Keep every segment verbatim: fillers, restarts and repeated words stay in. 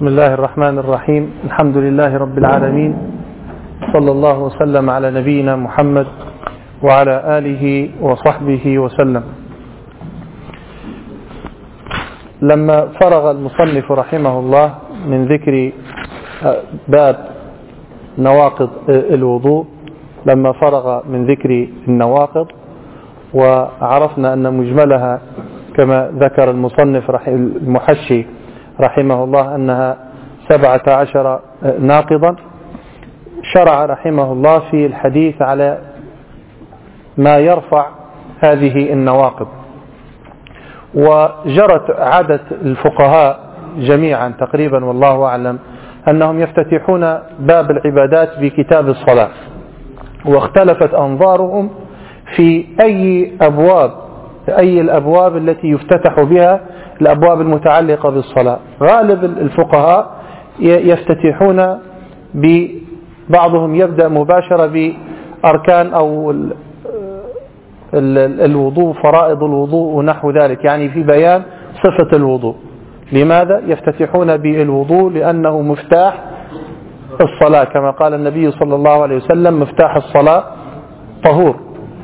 بسم الله الرحمن الرحيم. الحمد لله رب العالمين، صلى الله وسلم على نبينا محمد وعلى آله وصحبه وسلم. لما فرغ المصنف رحمه الله من ذكر باب نواقض الوضوء، لما فرغ من ذكر النواقض وعرفنا أن مجملها كما ذكر المصنف المحشي رحمه الله أنها سبعة عشر ناقضا، شرع رحمه الله في الحديث على ما يرفع هذه النواقض. وجرت عادة الفقهاء جميعا تقريبا والله أعلم أنهم يفتتحون باب العبادات بكتاب الصلاة، واختلفت أنظارهم في أي أبواب أي الأبواب التي يفتتح بها الأبواب المتعلقة بالصلاة. غالب الفقهاء يفتتحون ببعضهم يبدأ مباشرة بأركان أو الوضوء، فرائض الوضوء ونحو ذلك، يعني في بيان صفة الوضوء. لماذا يفتتحون بالوضوء؟ لأنه مفتاح الصلاة، كما قال النبي صلى الله عليه وسلم: مفتاح الصلاة طهور.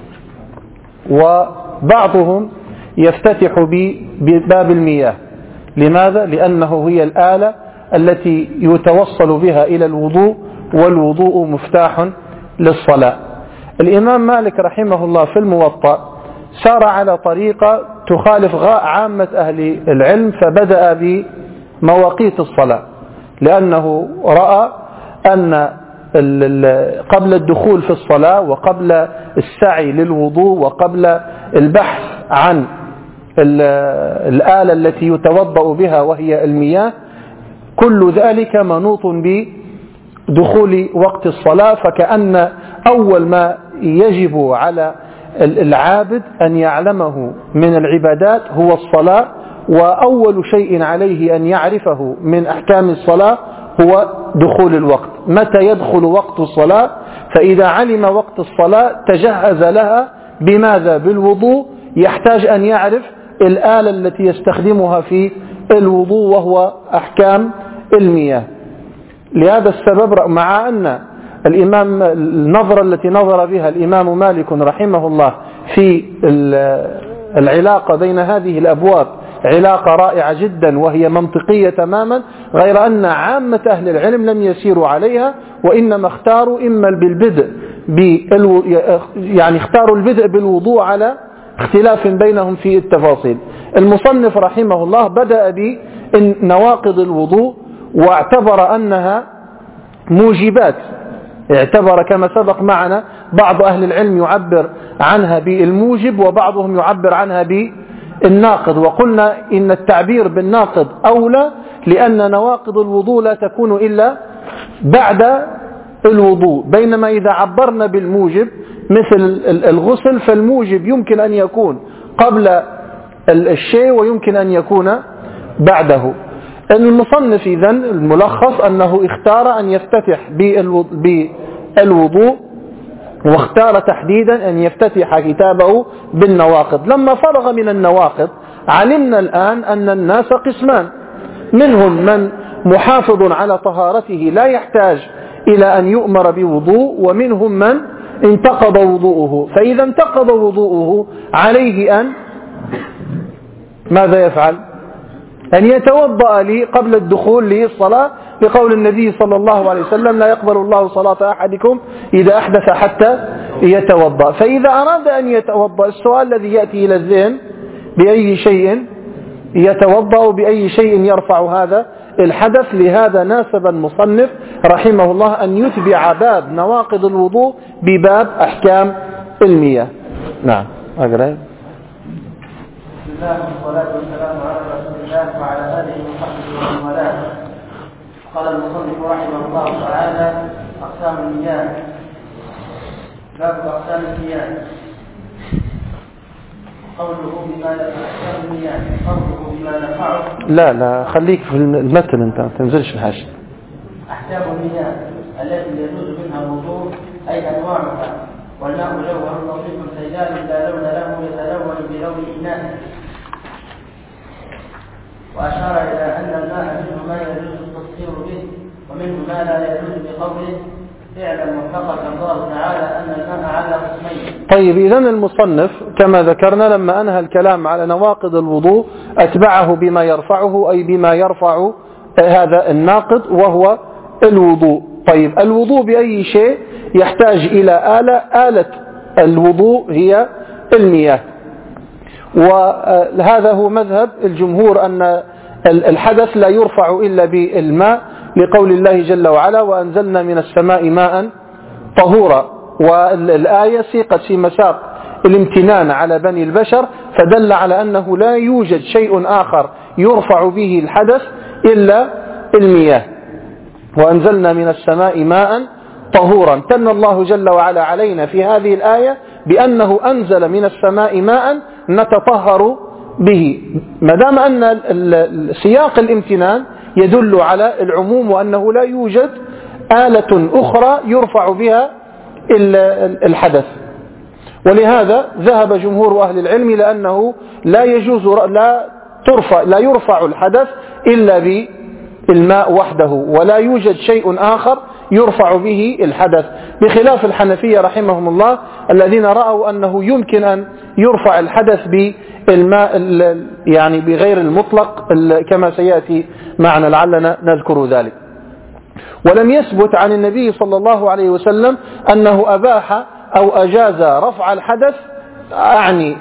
وبعضهم يفتتح بباب المياه. لماذا؟ لأنه هي الآلة التي يتوصل بها إلى الوضوء، والوضوء مفتاح للصلاة. الإمام مالك رحمه الله في الموطأ سار على طريقة تخالف عامة أهل العلم، فبدأ بمواقيت الصلاة، لأنه رأى أن قبل الدخول في الصلاة وقبل السعي للوضوء وقبل البحث عن الآلة التي يتوضأ بها وهي المياه، كل ذلك منوط بدخول وقت الصلاة. فكأن أول ما يجب على العابد أن يعلمه من العبادات هو الصلاة، وأول شيء عليه أن يعرفه من أحكام الصلاة هو دخول الوقت. متى يدخل وقت الصلاة؟ فإذا علم وقت الصلاة تجهز لها. بماذا؟ بالوضوء. يحتاج أن يعرف الآلة التي يستخدمها في الوضوء وهو أحكام المياه. لهذا السبب، مع أن الإمام النظرة التي نظر بها الإمام مالك رحمه الله في العلاقة بين هذه الأبواب علاقة رائعة جدا وهي منطقية تماما، غير أن عامة أهل العلم لم يسيروا عليها، وإنما اختاروا إما بالبدء بالو... يعني اختاروا البدء بالوضوء على اختلاف بينهم في التفاصيل. المصنف رحمه الله بدأ بنواقض الوضوء، واعتبر أنها موجبات. اعتبر كما سبق معنا بعض أهل العلم يعبر عنها بالموجب، وبعضهم يعبر عنها بالناقض. وقلنا إن التعبير بالناقض أولى، لأن نواقض الوضوء لا تكون إلا بعد الوضوء، بينما إذا عبرنا بالموجب مثل الغسل فالموجب يمكن أن يكون قبل الشيء ويمكن أن يكون بعده. المصنف إذن الملخص أنه اختار أن يفتتح بالوضوء، واختار تحديدا أن يفتتح كتابه بالنواقض. لما فرغ من النواقض علمنا الآن أن الناس قسمان: منهم من محافظ على طهارته لا يحتاج إلى أن يؤمر بوضوء، ومنهم من انتقض وضوءه. فإذا انتقض وضوءه عليه أن ماذا يفعل؟ أن يتوضأ لي قبل الدخول للصلاة، لقول النبي صلى الله عليه وسلم: لا يقبل الله صلاة أحدكم إذا أحدث حتى يتوضأ. فإذا أراد أن يتوضأ، السؤال الذي يأتي إلى الذهن: بأي شيء يتوضأ؟ بأي شيء يرفع هذا الحدث؟ لهذا ناسب المصنف رحمه الله أن يتبع باب نواقض الوضوء بباب أحكام المياه. نعم، أقرأ. بسم الله والصلاة والسلام على رسول الله وعلى آله وصحبه ومن والاه. قال المصنف رحمه الله تعالى: أقسام المياه. باب أقسام المياه. قوله بما أحكام المياه، قوله بما نفعه. لا لا خليك في المتن، أنت ما تنزلش الحاشية. أحكام المياه التي يجوز منها الوضوء أي أنواعها. والماء جوهر لطيف سيال لا لون له يتلون بلون إناء. وأشار إلى أن الماء منه ما يجوز التصفية هذا لا يجوز بقوله اعلم وفقك الله تعالى أن الماء على قسمين. طيب إذن المصنف كما ذكرنا لما أنهى الكلام على نواقض الوضوء أتبعه بما يرفعه أي بما يرفع هذا الناقض وهو الوضوء. طيب الوضوء بأي شيء يحتاج إلى آلة، آلة الوضوء هي المياه، وهذا هو مذهب الجمهور أن الحدث لا يرفع إلا بالماء لقول الله جل وعلا وأنزلنا من السماء ماء طهورا، والآية سيقت في مساق الامتنان على بني البشر فدل على أنه لا يوجد شيء آخر يرفع به الحدث إلا المياه. وأنزلنا من السماء ماء طهورا، امتن الله جل وعلا علينا في هذه الآية بأنه أنزل من السماء ماء نتطهر به، ما دام أن سياق الامتنان يدل على العموم وأنه لا يوجد آلة أخرى يرفع بها الحدث. ولهذا ذهب جمهور أهل العلم لأنه لا يجوز لا ترفع لا يرفع الحدث إلا بالماء وحده، ولا يوجد شيء آخر يرفع به الحدث، بخلاف الحنفية رحمهم الله الذين رأوا أنه يمكن أن يرفع الحدث بالماء يعني بغير المطلق كما سيأتي معنا لعلنا نذكر ذلك. ولم يثبت عن النبي صلى الله عليه وسلم أنه أباح أو أجاز رفع الحدث أعني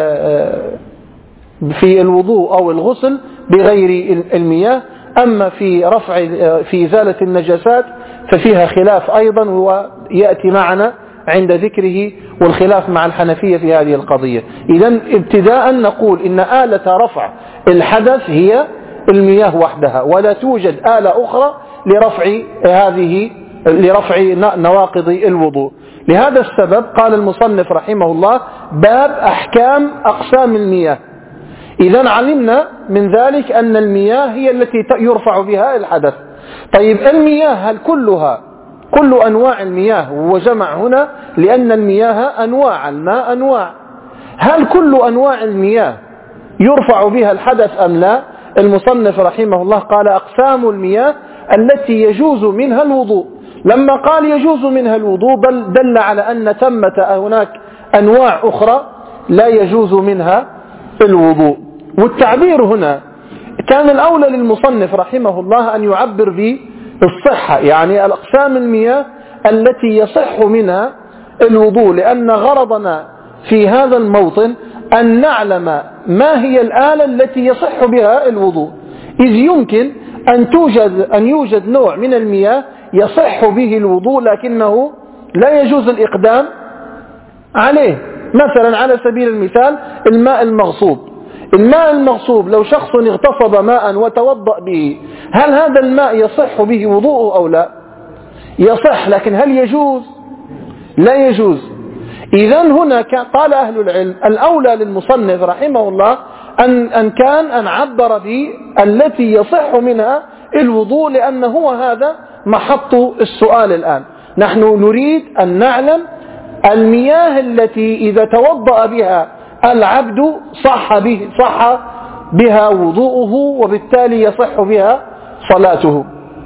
في الوضوء أو الغسل بغير المياه. أما في رفع في إزالة النجاسات ففيها خلاف أيضا ويأتي معنا عند ذكره، والخلاف مع الحنفية في هذه القضية. إذن ابتداء نقول إن آلة رفع الحدث هي المياه وحدها، ولا توجد آلة أخرى لرفع هذه لرفع نواقض الوضوء. لهذا السبب قال المصنف رحمه الله باب أحكام أقسام المياه. إذن علمنا من ذلك أن المياه هي التي يرفع بها الحدث. طيب المياه هل كلها كل أنواع المياه؟ وجمع هنا لأن المياه أنواع، الماء أنواع. هل كل أنواع المياه يرفع بها الحدث أم لا؟ المصنف رحمه الله قال أقسام المياه التي يجوز منها الوضوء. لما قال يجوز منها الوضوء بل دل على أن ثمة هناك أنواع أخرى لا يجوز منها الوضوء. والتعبير هنا كان الأولى للمصنف رحمه الله أن يعبر بالصحة، يعني الأقسام المياه التي يصح منها الوضوء، لأن غرضنا في هذا الموطن أن نعلم ما هي الآلة التي يصح بها الوضوء، إذ يمكن أن توجد أن يوجد نوع من المياه يصح به الوضوء لكنه لا يجوز الإقدام عليه. مثلا على سبيل المثال الماء المغصوب. الماء المغصوب لو شخص اغتصب ماء وتوضأ به، هل هذا الماء يصح به وضوءه أو لا؟ يصح، لكن هل يجوز؟ لا يجوز. إذن هنا قال أهل العلم الأولى للمصنف رحمه الله أن, أن كان أن عبر بالتي يصح منها الوضوء، لأن هو هذا محط السؤال الآن. نحن نريد أن نعلم المياه التي إذا توضأ بها العبد صح, به صح بها وضوءه وبالتالي يصح بها صلاته.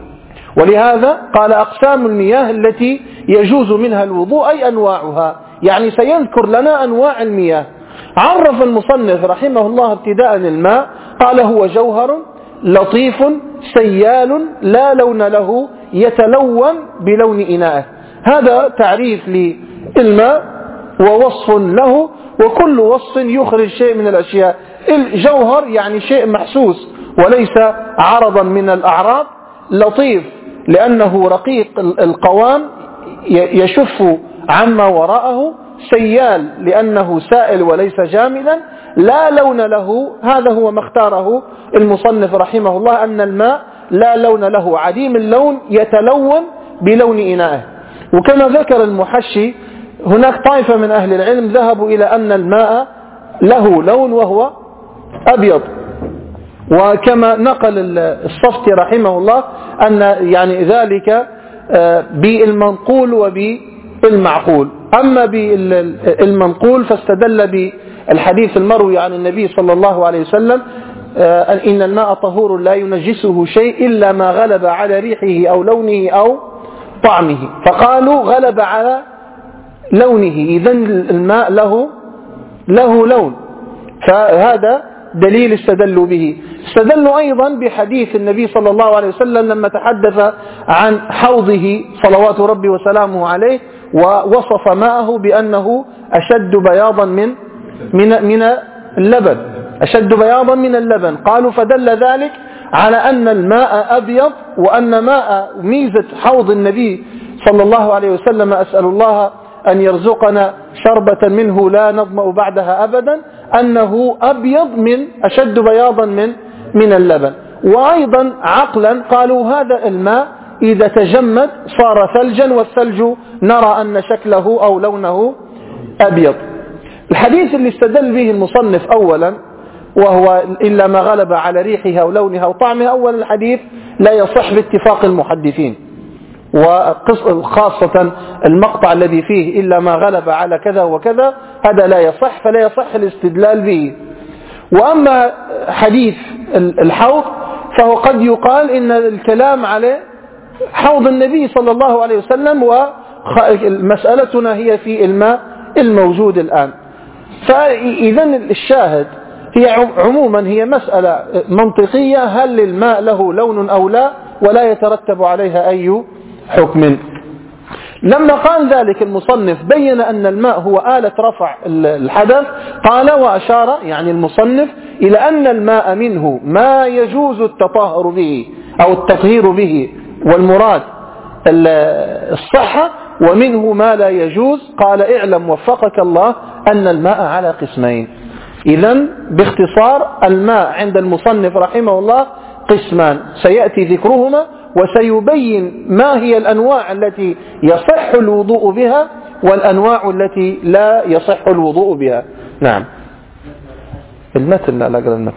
ولهذا قال أقسام المياه التي يجوز منها الوضوء أي أنواعها، يعني سيذكر لنا أنواع المياه. عرف المصنف رحمه الله ابتداء الماء قال هو جوهر لطيف سيال لا لون له يتلون بلون إناءه. هذا تعريف للماء ووصف له، وكل وصف يخرج شيء من الأشياء. الجوهر يعني شيء محسوس وليس عرضا من الأعراض، لطيف لأنه رقيق القوام يشف عما وراءه، سيال لأنه سائل وليس جامدا، لا لون له. هذا هو ما اختاره المصنف رحمه الله أن الماء لا لون له، عديم اللون يتلون بلون إنائه. وكما ذكر المحشي هناك طائفة من أهل العلم ذهبوا إلى أن الماء له لون وهو أبيض، وكما نقل الصفتي رحمه الله أن يعني ذلك بالمنقول وبالمعقول. أما بالمنقول فاستدل بالحديث المروي عن النبي صلى الله عليه وسلم إن الماء طهور لا ينجسه شيء إلا ما غلب على ريحه أو لونه أو طعمه، فقالوا غلب على لونه، إذن الماء له له لون، فهذا دليل استدلوا به. استدلوا أيضا بحديث النبي صلى الله عليه وسلم لما تحدث عن حوضه صلوات ربي وسلامه عليه ووصف ماءه بأنه أشد بياضا من من من اللبن، أشد بياضا من اللبن. قالوا فدل ذلك على أن الماء أبيض، وأن ماء ميزة حوض النبي صلى الله عليه وسلم أسأل الله أن يرزقنا شربة منه لا نظمأ بعدها أبدا، أنه أبيض من أشد بياضا من من اللبن. وأيضا عقلا قالوا هذا الماء إذا تجمد صار ثلجا، والثلج نرى أن شكله أو لونه أبيض. الحديث اللي استدل به المصنف أولا وهو إلا ما غلب على ريحها أو لونها أو طعمها، أولا الحديث لا يصح باتفاق المحدثين، وخاصة المقطع الذي فيه إلا ما غلب على كذا وكذا هذا لا يصح، فلا يصح الاستدلال به. وأما حديث الحوض فهو قد يقال إن الكلام على حوض النبي صلى الله عليه وسلم، ومسألتنا هي في الماء الموجود الآن. فإذا الشاهد هي عموما هي مسألة منطقية، هل الماء له لون أو لا، ولا يترتب عليها أي حكم. لما قال ذلك المصنف بين أن الماء هو آلة رفع الحدث، قال وأشار يعني المصنف إلى أن الماء منه ما يجوز التطهر به أو التطهير به، والمراد الصحة، ومنه ما لا يجوز. قال اعلم وفقك الله أن الماء على قسمين. إذن باختصار الماء عند المصنف رحمه الله قسمان سيأتي ذكرهما، وسيبين ما هي الأنواع التي يصح الوضوء بها والأنواع التي لا يصح الوضوء بها. نعم. المثل لا أقرأ المثل.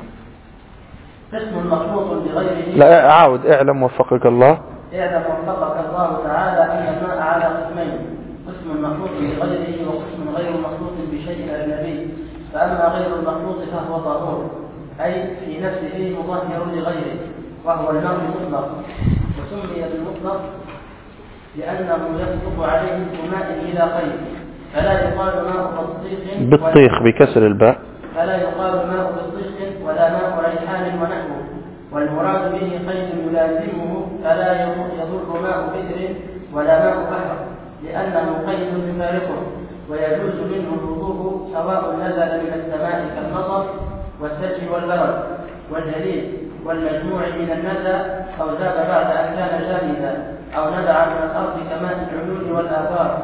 قسم مخلوط بغيره. لا أعود اعلم وفقك الله. اعلم وفقك الله تعالى أن الماء على قسمين، قسم مخلوط بغيره وقسم غير مخلوط بشيء أجنبي. فأما غير المخلوط فهو طهور، أي في نفسه مطهر لغيره، وهو الماء المطلق، وسمي بالمطلق لأنه يصدق عليه بماء إلى قيد، فلا يقال ماء بطيخ بالطيخ بكسر الباء، فلا يقال ماء بطيخ ولا ماء ريحان ونحوه، والمراد به قيد يلازمه، فلا يضر ماء بئر ولا ماء بحر لأنه قيد يفارقه، ويجوز منه الوضوء سواء نزل من السماء كالمطر والثلج والبرد والجليد والمجموع من الندى، أو زاد بعد أن كان جامدا، أو نبع من الأرض كماء العيون والآثار،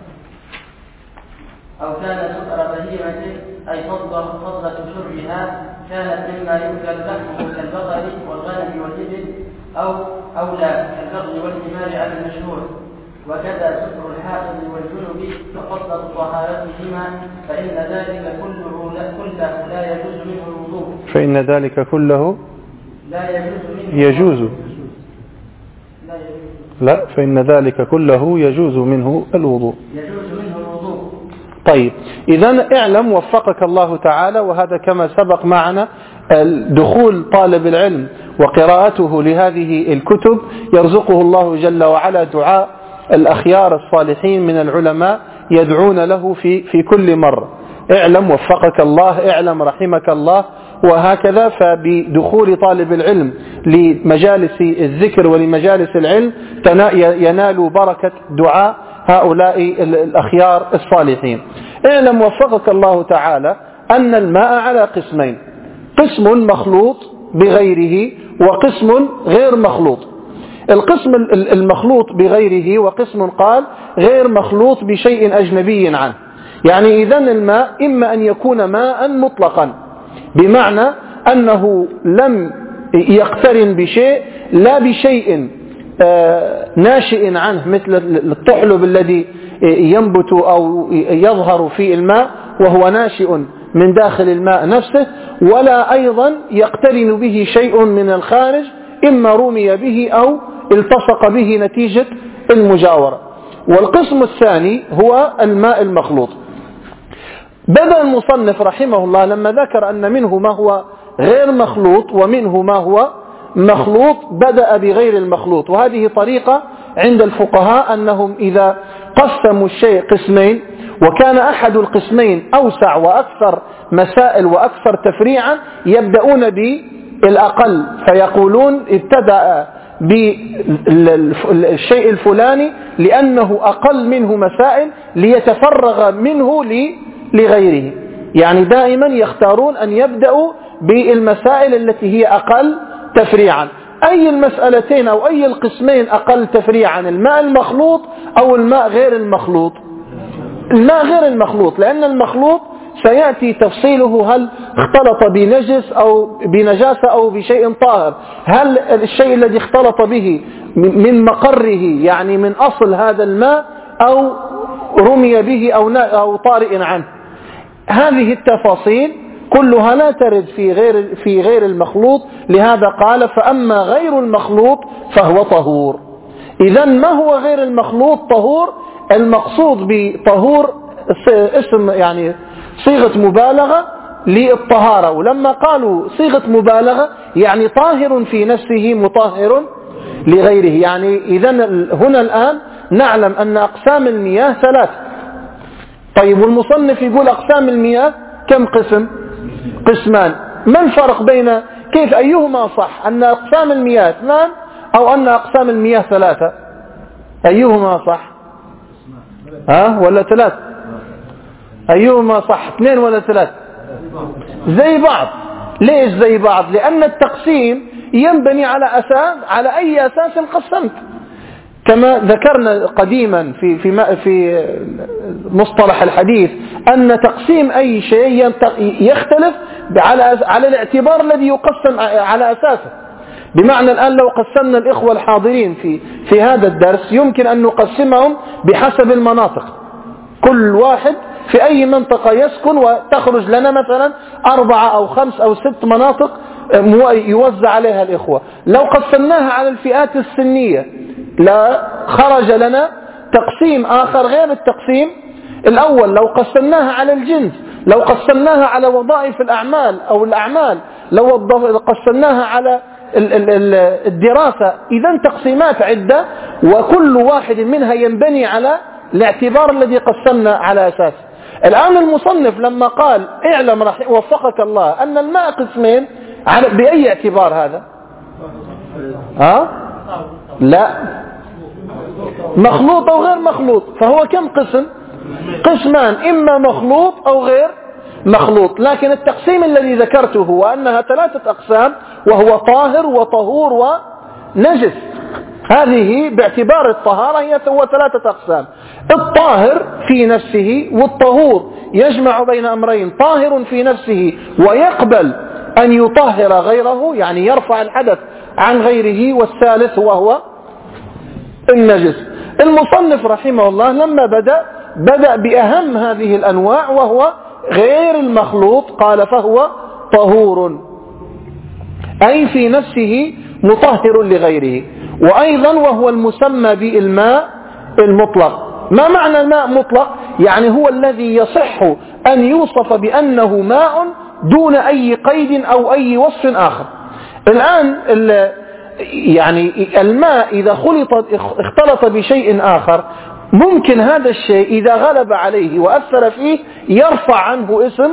أو كان سكر بهيمة أي فضلة شربها كانت مما يؤكل لحمه كالبقر والغنم والإبل، أو أولى كالبغل والحمار على المشهور. وكذا سكر الحائض والجنب ففضل طهارتهما، فإن ذلك كله لا, كله لا يجوز منه الوضوء. فإن ذلك كله لا يجوز منه يجوز لا, لا فإن ذلك كله يجوز منه الوضوء. يجوز منه الوضوء. طيب إذن اعلم وفقك الله تعالى، وهذا كما سبق معنا دخول طالب العلم وقراءته لهذه الكتب يرزقه الله جل وعلا دعاء الأخيار الصالحين من العلماء يدعون له في في كل مرة. اعلم وفقك الله، اعلم رحمك الله، وهكذا. فبدخول طالب العلم لمجالس الذكر ولمجالس العلم ينال بركة دعاء هؤلاء الأخيار الصالحين. اعلم وفقك الله تعالى أن الماء على قسمين، قسم مخلوط بغيره وقسم غير مخلوط. القسم المخلوط بغيره وقسم قال غير مخلوط بشيء أجنبي عنه، يعني إذن الماء إما أن يكون ماء مطلقا بمعنى أنه لم يقترن بشيء لا بشيء ناشئ عنه مثل الطحلب الذي ينبت أو يظهر في الماء وهو ناشئ من داخل الماء نفسه، ولا أيضا يقترن به شيء من الخارج إما رمي به أو التصق به نتيجة المجاورة. والقسم الثاني هو الماء المخلوط. بدأ المصنف رحمه الله لما ذكر أن منه ما هو غير مخلوط ومنه ما هو مخلوط بدأ بغير المخلوط. وهذه طريقة عند الفقهاء أنهم إذا قسموا الشيء قسمين وكان أحد القسمين أوسع وأكثر مسائل وأكثر تفريعا يبدأون بالأقل، فيقولون ابتدأ بالشيء الفلاني لأنه أقل منه مسائل ليتفرغ منه لغيره. يعني دائما يختارون أن يبدأوا بالمسائل التي هي أقل تفريعا. أي المسألتين أو أي القسمين أقل تفريعا، الماء المخلوط أو الماء غير المخلوط؟ الماء غير المخلوط، لأن المخلوط سيأتي تفصيله هل اختلط بنجس أو بنجاسة أو بشيء طاهر، هل الشيء الذي اختلط به من مقره يعني من أصل هذا الماء أو رمي به أو أو طارئ عنه. هذه التفاصيل كلها لا ترد في غير في غير المخلوط. لهذا قال فأما غير المخلوط فهو طهور. إذا ما هو غير المخلوط طهور؟ المقصود بطهور اسم يعني صيغة مبالغة للطهارة، ولما قالوا صيغة مبالغة يعني طاهر في نفسه مطهر لغيره. يعني إذا هنا الآن نعلم أن أقسام المياه ثلاث. طيب والمصنف يقول أقسام المياه كم قسم؟ قسمان. ما الفرق بين كيف أيهما صح؟ أن أقسام المياه اثنان أو أن أقسام المياه ثلاثة؟ أيهما صح؟ ها ولا ثلاث؟ أيهما صح؟ اثنين ولا ثلاث؟ زي بعض. ليش زي بعض؟ لأن التقسيم ينبني على أساس، على أي أساس قسمت. كما ذكرنا قديما في في في مصطلح الحديث أن تقسيم أي شيء يختلف على على الاعتبار الذي يقسم على أساسه. بمعنى الآن لو قسمنا الإخوة الحاضرين في في هذا الدرس يمكن أن نقسمهم بحسب المناطق، كل واحد في أي منطقة يسكن وتخرج لنا مثلا أربعة أو خمس أو ست مناطق يوزع عليها الإخوة. لو قسمناها على الفئات السنية لا خرج لنا تقسيم آخر غير التقسيم الأول. لو قسمناها على الجنس، لو قسمناها على وظائف الأعمال أو الأعمال، لو قسمناها على الدراسة، إذن تقسيمات عدة وكل واحد منها ينبني على الاعتبار الذي قسمنا على أساس. الآن المصنف لما قال اعلم رح وفقك الله أن الماء قسمين، على بأي اعتبار هذا؟ ها؟ لا، مخلوط أو غير مخلوط. فهو كم قسم؟ قسمان، إما مخلوط أو غير مخلوط. لكن التقسيم الذي ذكرته هو أنها ثلاثة أقسام، وهو طاهر وطهور ونجس. هذه باعتبار الطهارة هي هو ثلاثة أقسام: الطاهر في نفسه، والطهور يجمع بين أمرين: طاهر في نفسه ويقبل أن يطهر غيره يعني يرفع الحدث عن غيره، والثالث وهو النجس. المصنف رحمه الله لما بدأ بدأ بأهم هذه الأنواع وهو غير المخلوط، قال فهو طهور أي في نفسه مطهر لغيره. وأيضا وهو المسمى بالماء المطلق. ما معنى الماء مطلق؟ يعني هو الذي يصح أن يوصف بأنه ماء دون أي قيد أو أي وصف آخر. الآن يعني الماء إذا خلط اختلط بشيء آخر ممكن هذا الشيء إذا غلب عليه وأثر فيه يرفع عنه اسم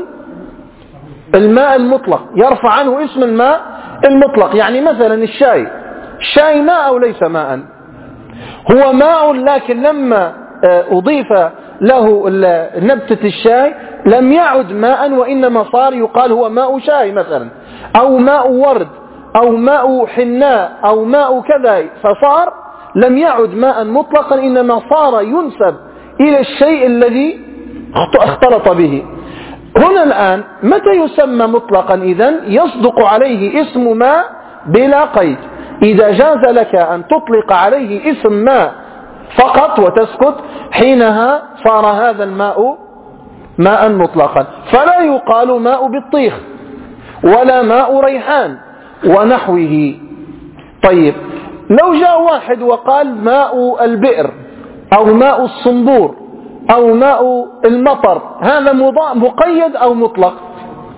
الماء المطلق، يرفع عنه اسم الماء المطلق. يعني مثلا الشاي، الشاي ماء أو ليس ماء؟ هو ماء، لكن لما أضيف له نبتة الشاي لم يعد ماء، وإنما صار يقال هو ماء شاي مثلا، أو ماء ورد، أو ماء حناء، أو ماء كذا، فصار لم يعد ماء مطلقا، إنما صار ينسب إلى الشيء الذي اختلط به. هنا الآن متى يسمى مطلقا؟ إذن يصدق عليه اسم ماء بلا قيد. إذا جاز لك أن تطلق عليه اسم ماء فقط وتسكت، حينها صار هذا الماء ماء مطلقا. فلا يقال ماء بطيخ ولا ماء ريحان ونحوه. طيب لو جاء واحد وقال ماء البئر أو ماء الصنبور أو ماء المطر، هذا مقيد أو مطلق؟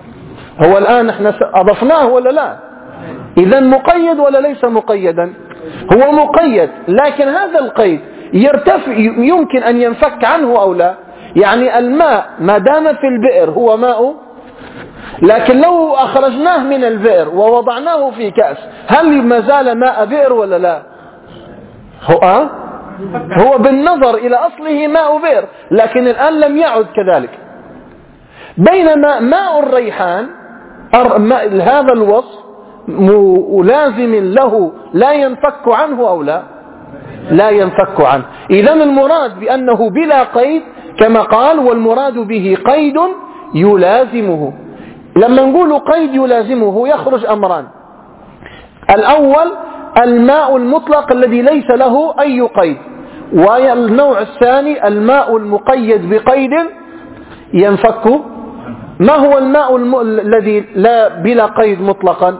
هو الآن احنا أضفناه ولا لا؟ إذا مقيد ولا ليس مقيدا؟ هو مقيد، لكن هذا القيد يرتفع يمكن أن ينفك عنه أو لا. يعني الماء ما دام في البئر هو ماء، لكن لو أخرجناه من البئر ووضعناه في كأس هل ما زال ماء بئر ولا لا؟ هو, أه؟ هو بالنظر إلى أصله ماء بئر، لكن الآن لم يعد كذلك. بينما ماء الريحان هذا الوصف ملازم له لا ينفك عنه أو لا؟ لا ينفك عنه. إذن المراد بأنه بلا قيد كما قال والمراد به قيد يلازمه. لما نقول قيد يلازمه يخرج أمران: الأول الماء المطلق الذي ليس له أي قيد، والنوع الثاني الماء المقيد بقيد ينفك. ما هو الماء الم... الذي لا بلا قيد مطلقا؟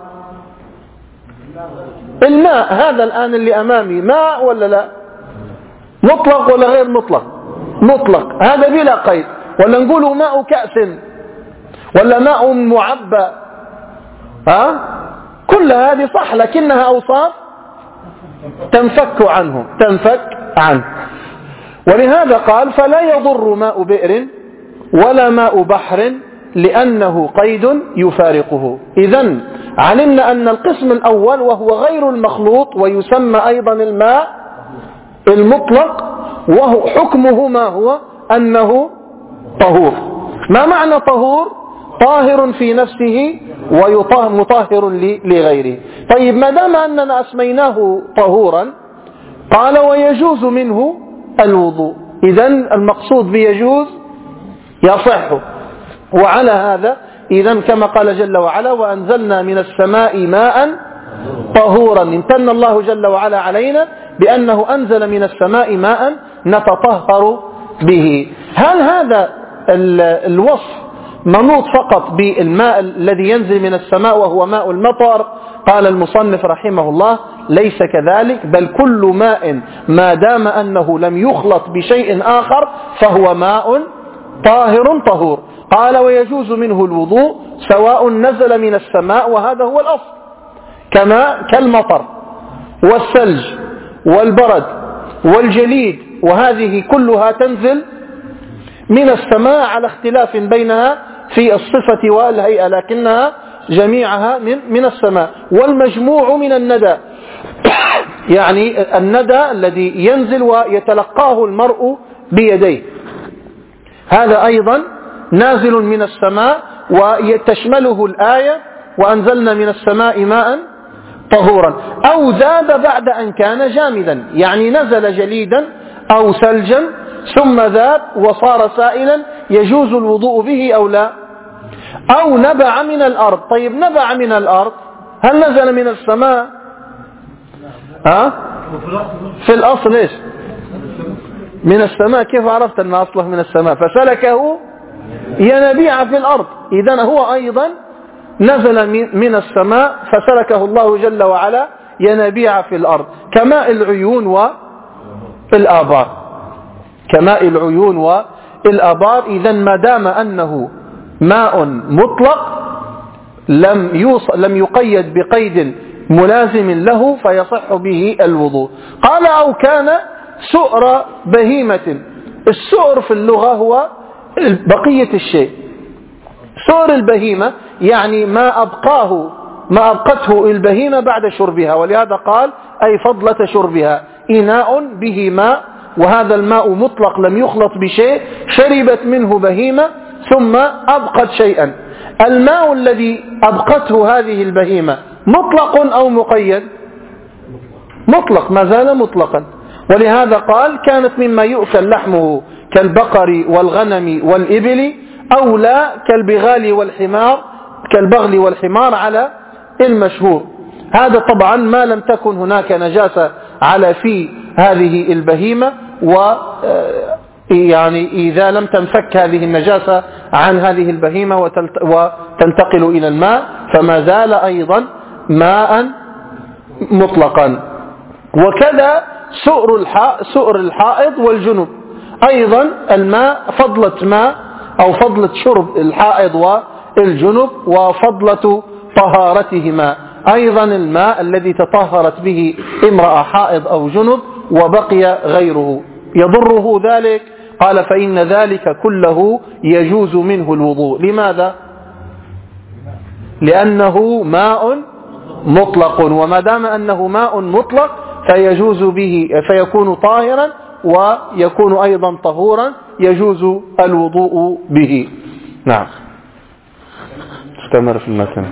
الماء هذا الآن اللي أمامي ماء ولا لا؟ مطلق ولا غير مطلق؟ مطلق، هذا بلا قيد. ولا نقول ماء كأس ولا ماء معبى، ها؟ كل هذه صح، لكنها أوصاف تنفك عنه تنفك عنه. ولهذا قال: فلا يضر ماء بئر ولا ماء بحر لأنه قيد يفارقه. إذن علمنا أن القسم الأول وهو غير المخلوط ويسمى أيضا الماء المطلق، وهو حكمه ما هو؟ أنه طهور. ما معنى طهور؟ طاهر في نفسه ومطهر لغيره. طيب ما دام أننا أسميناه طهورا قال: ويجوز منه الوضوء. إذن المقصود بيجوز يصح. وعلى هذا إذن كما قال جل وعلا: وأنزلنا من السماء ماء طهورا. امتن الله جل وعلا علينا بأنه أنزل من السماء ماء نتطهر به. هل هذا الوصف منوط فقط بالماء الذي ينزل من السماء وهو ماء المطر؟ قال المصنف رحمه الله: ليس كذلك، بل كل ماء ما دام أنه لم يخلط بشيء آخر فهو ماء طاهر طهور. قال: ويجوز منه الوضوء سواء نزل من السماء، وهذا هو الأصل، كما كالمطر والثلج والبرد والجليد، وهذه كلها تنزل من السماء على اختلاف بينها في الصفة والهيئة، لكنها جميعها من, من السماء. والمجموع من الندى، يعني الندى الذي ينزل ويتلقاه المرء بيديه، هذا أيضا نازل من السماء، وتشمله الآية: وأنزلنا من السماء ماء طهورا. أو ذاب بعد أن كان جامدا، يعني نزل جليدا أو ثلجا ثم ذاب وصار سائلا، يجوز الوضوء به أو لا؟ أو نبع من الأرض. طيب نبع من الأرض هل نزل من السماء؟ ها؟ في الأصل إيش؟ من السماء. كيف عرفت أن أصله من السماء؟ فسلكه ينابيع في الأرض. إذن هو أيضا نزل من السماء فسلكه الله جل وعلا ينابيع في الأرض، كماء العيون والآبار، كماء العيون والآبار. إذن ما دام أنه ماء مطلق لم يوصل لم يقيد بقيد ملازم له فيصح به الوضوء. قال: أو كان سؤر بهيمة. السؤر في اللغة هو بقية الشيء. سؤر البهيمة يعني ما أبقاه ما أبقته البهيمة بعد شربها، ولهذا قال: أي فضلة شربها، إناء به ماء، وهذا الماء مطلق لم يخلط بشيء، شربت منه بهيمة ثم أبقت شيئا. الماء الذي أبقته هذه البهيمة مطلق أو مقيد؟ مطلق، ما زال مطلقا. ولهذا قال: كانت مما يؤكل لحمه كالبقر والغنم والإبل، أو لا كالبغال والحمار كالبغل والحمار على المشهور. هذا طبعا ما لم تكن هناك نجاسة على في هذه البهيمة، و يعني إذا لم تنفك هذه النجاسة عن هذه البهيمة وتنتقل إلى الماء فما زال أيضا ماء مطلقا. وكذا سؤر الحائض والجنب، أيضا الماء فضلة ماء أو فضلة شرب الحائض والجنب وفضلة طهارتهما. أيضا الماء الذي تطهرت به امرأة حائض أو جنب وبقي غيره يضره ذلك؟ قال فإن ذلك كله يجوز منه الوضوء. لماذا؟ لأنه ماء مطلق، وما دام أنه ماء مطلق فيجوز به فيكون طاهرا ويكون أيضا طهورا يجوز الوضوء به. نعم. استمر في المتن.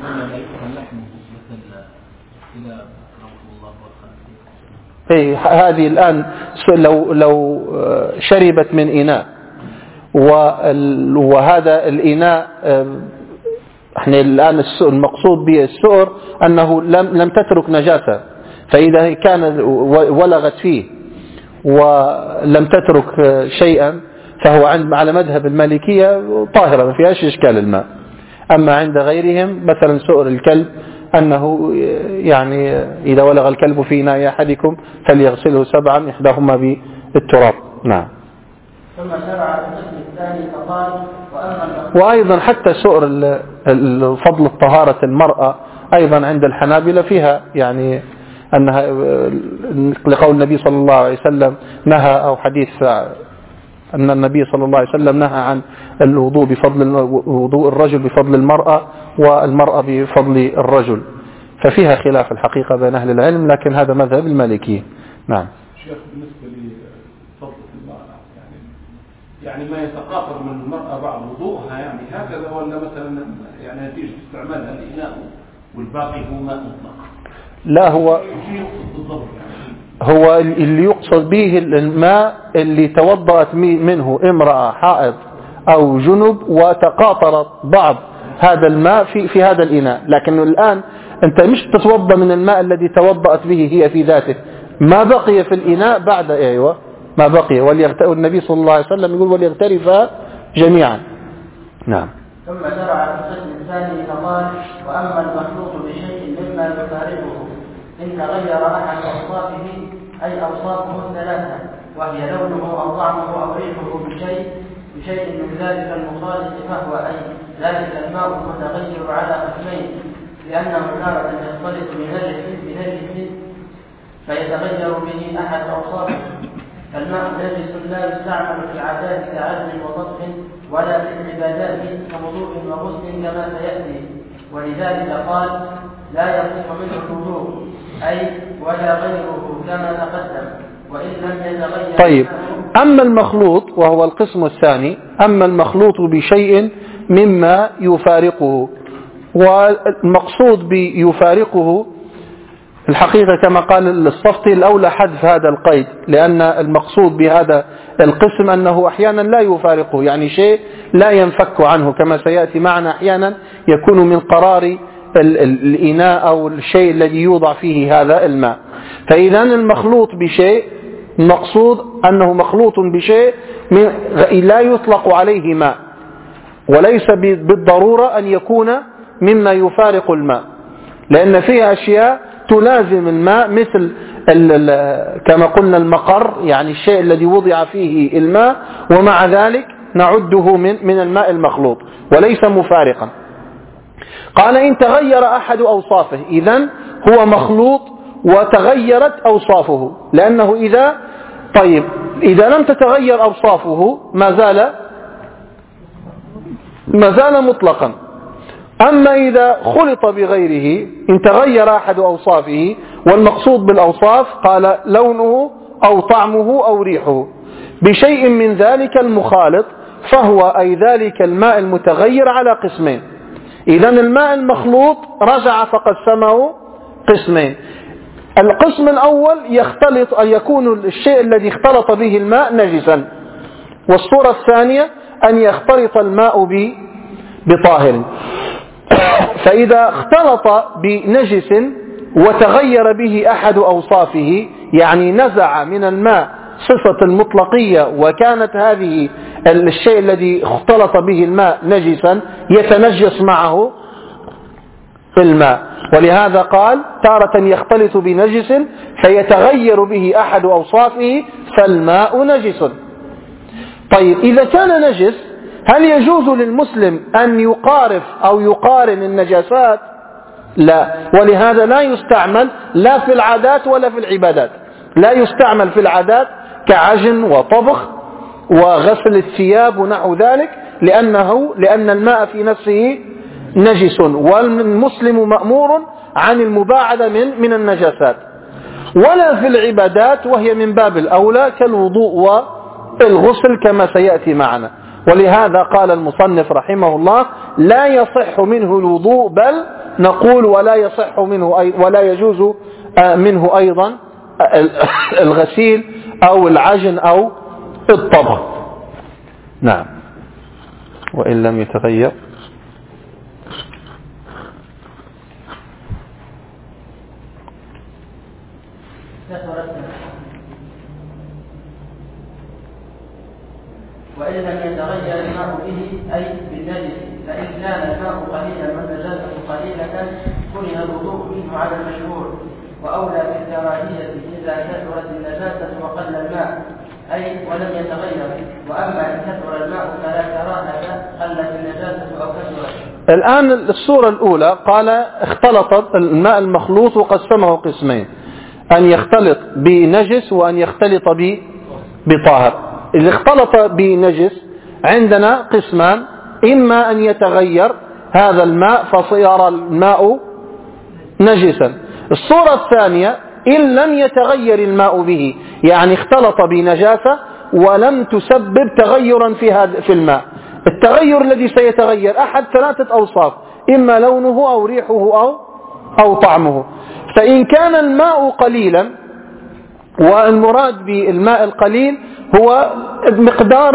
إيه هذه الآن لو لو شربت من إناء وهذا الإناء احنا الآن المقصود به السؤر أنه لم لم تترك نجاسة، فإذا كان ولغت فيه ولم تترك شيئا فهو عند على مذهب المالكية طاهرة ما فيهاش إشكال الماء. أما عند غيرهم مثلا سؤر الكلب أنه يعني إذا ولغ الكلب في إناء أحدكم فليغسله سبعا إحداهما بالتراب. نعم. ثم شرع القسم الثاني فقال وأما وأيضا حتى سؤر فضل طهارة المرأة أيضا عند الحنابلة فيها يعني أنها لقول النبي صلى الله عليه وسلم نهى، أو حديث أن النبي صلى الله عليه وسلم نهى عن الوضوء بفضل وضوء الرجل بفضل المرأة والمرأة بفضل الرجل، ففيها خلاف الحقيقة بين أهل العلم، لكن هذا مذهب المالكية. نعم. شيخ بالنسبة لفضل المرأة يعني يعني ما يتقاطر من المرأة بعض وضوءها يعني هكذا، ولا مثلا يعني نتيجة استعمالها الإناء والباقي هو ماء مطلق؟ لا، هو هو اللي يقصد به الماء اللي توضأت منه امرأة حائض أو جنب وتقاطرت بعض هذا الماء في في هذا الإناء، لكن الآن أنت مش تتوضأ من الماء الذي توضأت به هي في ذاته، ما بقي في الإناء بعد أيوة ما بقي، والنبي صلى الله عليه وسلم يقول وليغترفا جميعا. نعم. ثم شرع القسم الثاني فقال وأما المخلوط بشيء مما يفارقه إن تغير أحد أوصافه أي أوصافه الثلاثة وهي لونه أو طعمه أو ريحه بشيء بشيء من ذلك المخالط فهو أي ذلك الماء المتغير على قسمين، لأنه تارة يختلط بنجس بنجس فيتغير به أحد أوصافه، فالماء نجس لا يستعمل في العادات كعزم وطبخ ولا في العبادات كوضوء وغسل كما سيأتي، ولذلك قال لا يصح منه الوضوء أي ولا غيره كما تقدم وإن لم يتغير. طيب، أما المخلوط وهو القسم الثاني، أما المخلوط بشيء مما يفارقه، والمقصود بيفارقه الحقيقة كما قال الصفتي الأولى حذف هذا القيد، لأن المقصود بهذا القسم أنه أحيانا لا يفارقه، يعني شيء لا ينفك عنه كما سيأتي معنا، أحيانا يكون من قرار الإناء أو الشيء الذي يوضع فيه هذا الماء. فإذا المخلوط بشيء المقصود أنه مخلوط بشيء لا يطلق عليه ماء، وليس بالضرورة أن يكون مما يفارق الماء، لأن فيها أشياء تلازم الماء مثل كما قلنا المقر، يعني الشيء الذي وضع فيه الماء ومع ذلك نعده من من الماء المخلوط وليس مفارقا. قال إن تغير أحد أوصافه، إذن هو مخلوط وتغيرت أوصافه، لأنه إذا طيب إذا لم تتغير أوصافه ما زال ما زال مطلقا. أما إذا خلط بغيره إن تغير أحد أوصافه، والمقصود بالأوصاف قال لونه أو طعمه أو ريحه بشيء من ذلك المخالط فهو أي ذلك الماء المتغير على قسمين. إذن الماء المخلوط رجع فقسمه قسمين. القسم الأول يختلط أن يكون الشيء الذي اختلط به الماء نجسا، والصورة الثانية أن يختلط الماء بطاهر. فإذا اختلط بنجس وتغير به أحد أوصافه، يعني نزع من الماء صفة المطلقية وكانت هذه الشيء الذي اختلط به الماء نجسا يتنجس معه الماء، ولهذا قال تارة يختلط بنجس فيتغير به أحد أوصافه فالماء نجس. طيب إذا كان نجس هل يجوز للمسلم أن يقارف أو يقارن النجاسات؟ لا. ولهذا لا يستعمل لا في العادات ولا في العبادات. لا يستعمل في العادات كعجن وطبخ وغسل الثياب ونحو ذلك، لأنه لأن الماء في نفسه نجس، والمسلم مأمور عن المباعدة من من النجاسات. ولا في العبادات، وهي من باب الأولى كالوضوء والغسل كما سيأتي معنا. ولهذا قال المصنف رحمه الله: لا يصح منه الوضوء، بل نقول ولا يصح منه ولا يجوز منه أيضا الغسيل أو العجن أو الطبخ. نعم. وإن لم يتغير وإن لم يتغير الماء به أي بالنجس، فإن كان الماء قليلا والنجاسة قليلة كره الوضوء منه على المشهور، وأولى بالكراهية إذا كثرت النجاسة وقل الماء أي ولم يتغير. وأما إن كثر الماء فلا كراهة، قلت النجاسة أو كثرت. الآن الصورة الأولى قال اختلط الماء المخلوط وقسمه قسمين: أن يختلط بنجس وأن يختلط بطاهر. إذا اختلط بنجس عندنا قسمان: إما أن يتغير هذا الماء فصير الماء نجسا. الصورة الثانية: إن لم يتغير الماء به، يعني اختلط بنجاسة ولم تسبب تغيرا في هذا في الماء. التغير الذي سيتغير أحد ثلاثة أوصاف: إما لونه أو ريحه أو أو طعمه. فإن كان الماء قليلا، والمراد بالماء القليل هو مقدار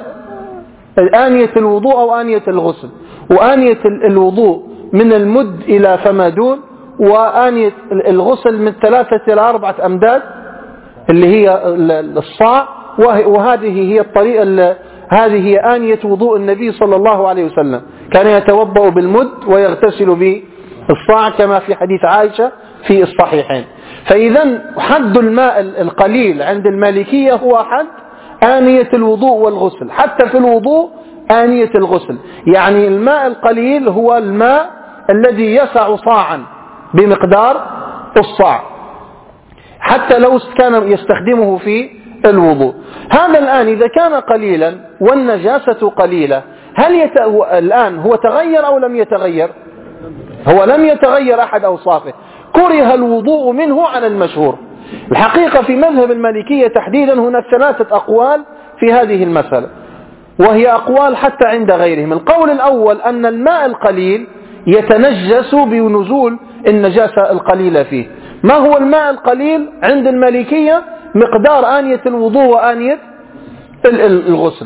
آنية الوضوء أو آنية الغسل، وآنية الوضوء من المد إلى فما دون، وآنية الغسل من ثلاثة إلى أربعة أمداد اللي هي الصاع، وهذه هي الطريقة، هذه هي آنية وضوء النبي صلى الله عليه وسلم، كان يتوضأ بالمد ويغتسل بالصاع كما في حديث عائشة في الصحيحين. فإذا حد الماء القليل عند المالكية هو حد آنية الوضوء والغسل، حتى في الوضوء آنية الغسل. يعني الماء القليل هو الماء الذي يسع صاعا بمقدار الصاع، حتى لو كان يستخدمه في الوضوء. هذا الآن إذا كان قليلا والنجاسة قليلة، هل يت... الآن هو تغير أو لم يتغير؟ هو لم يتغير أحد أوصافه، كره الوضوء منه على المشهور. الحقيقة في مذهب المالكية تحديدا هناك ثلاثة أقوال في هذه المسألة، وهي أقوال حتى عند غيرهم. القول الأول أن الماء القليل يتنجس بنزول النجاسة القليلة فيه. ما هو الماء القليل عند المالكية؟ مقدار آنية الوضوء وآنية الغسل.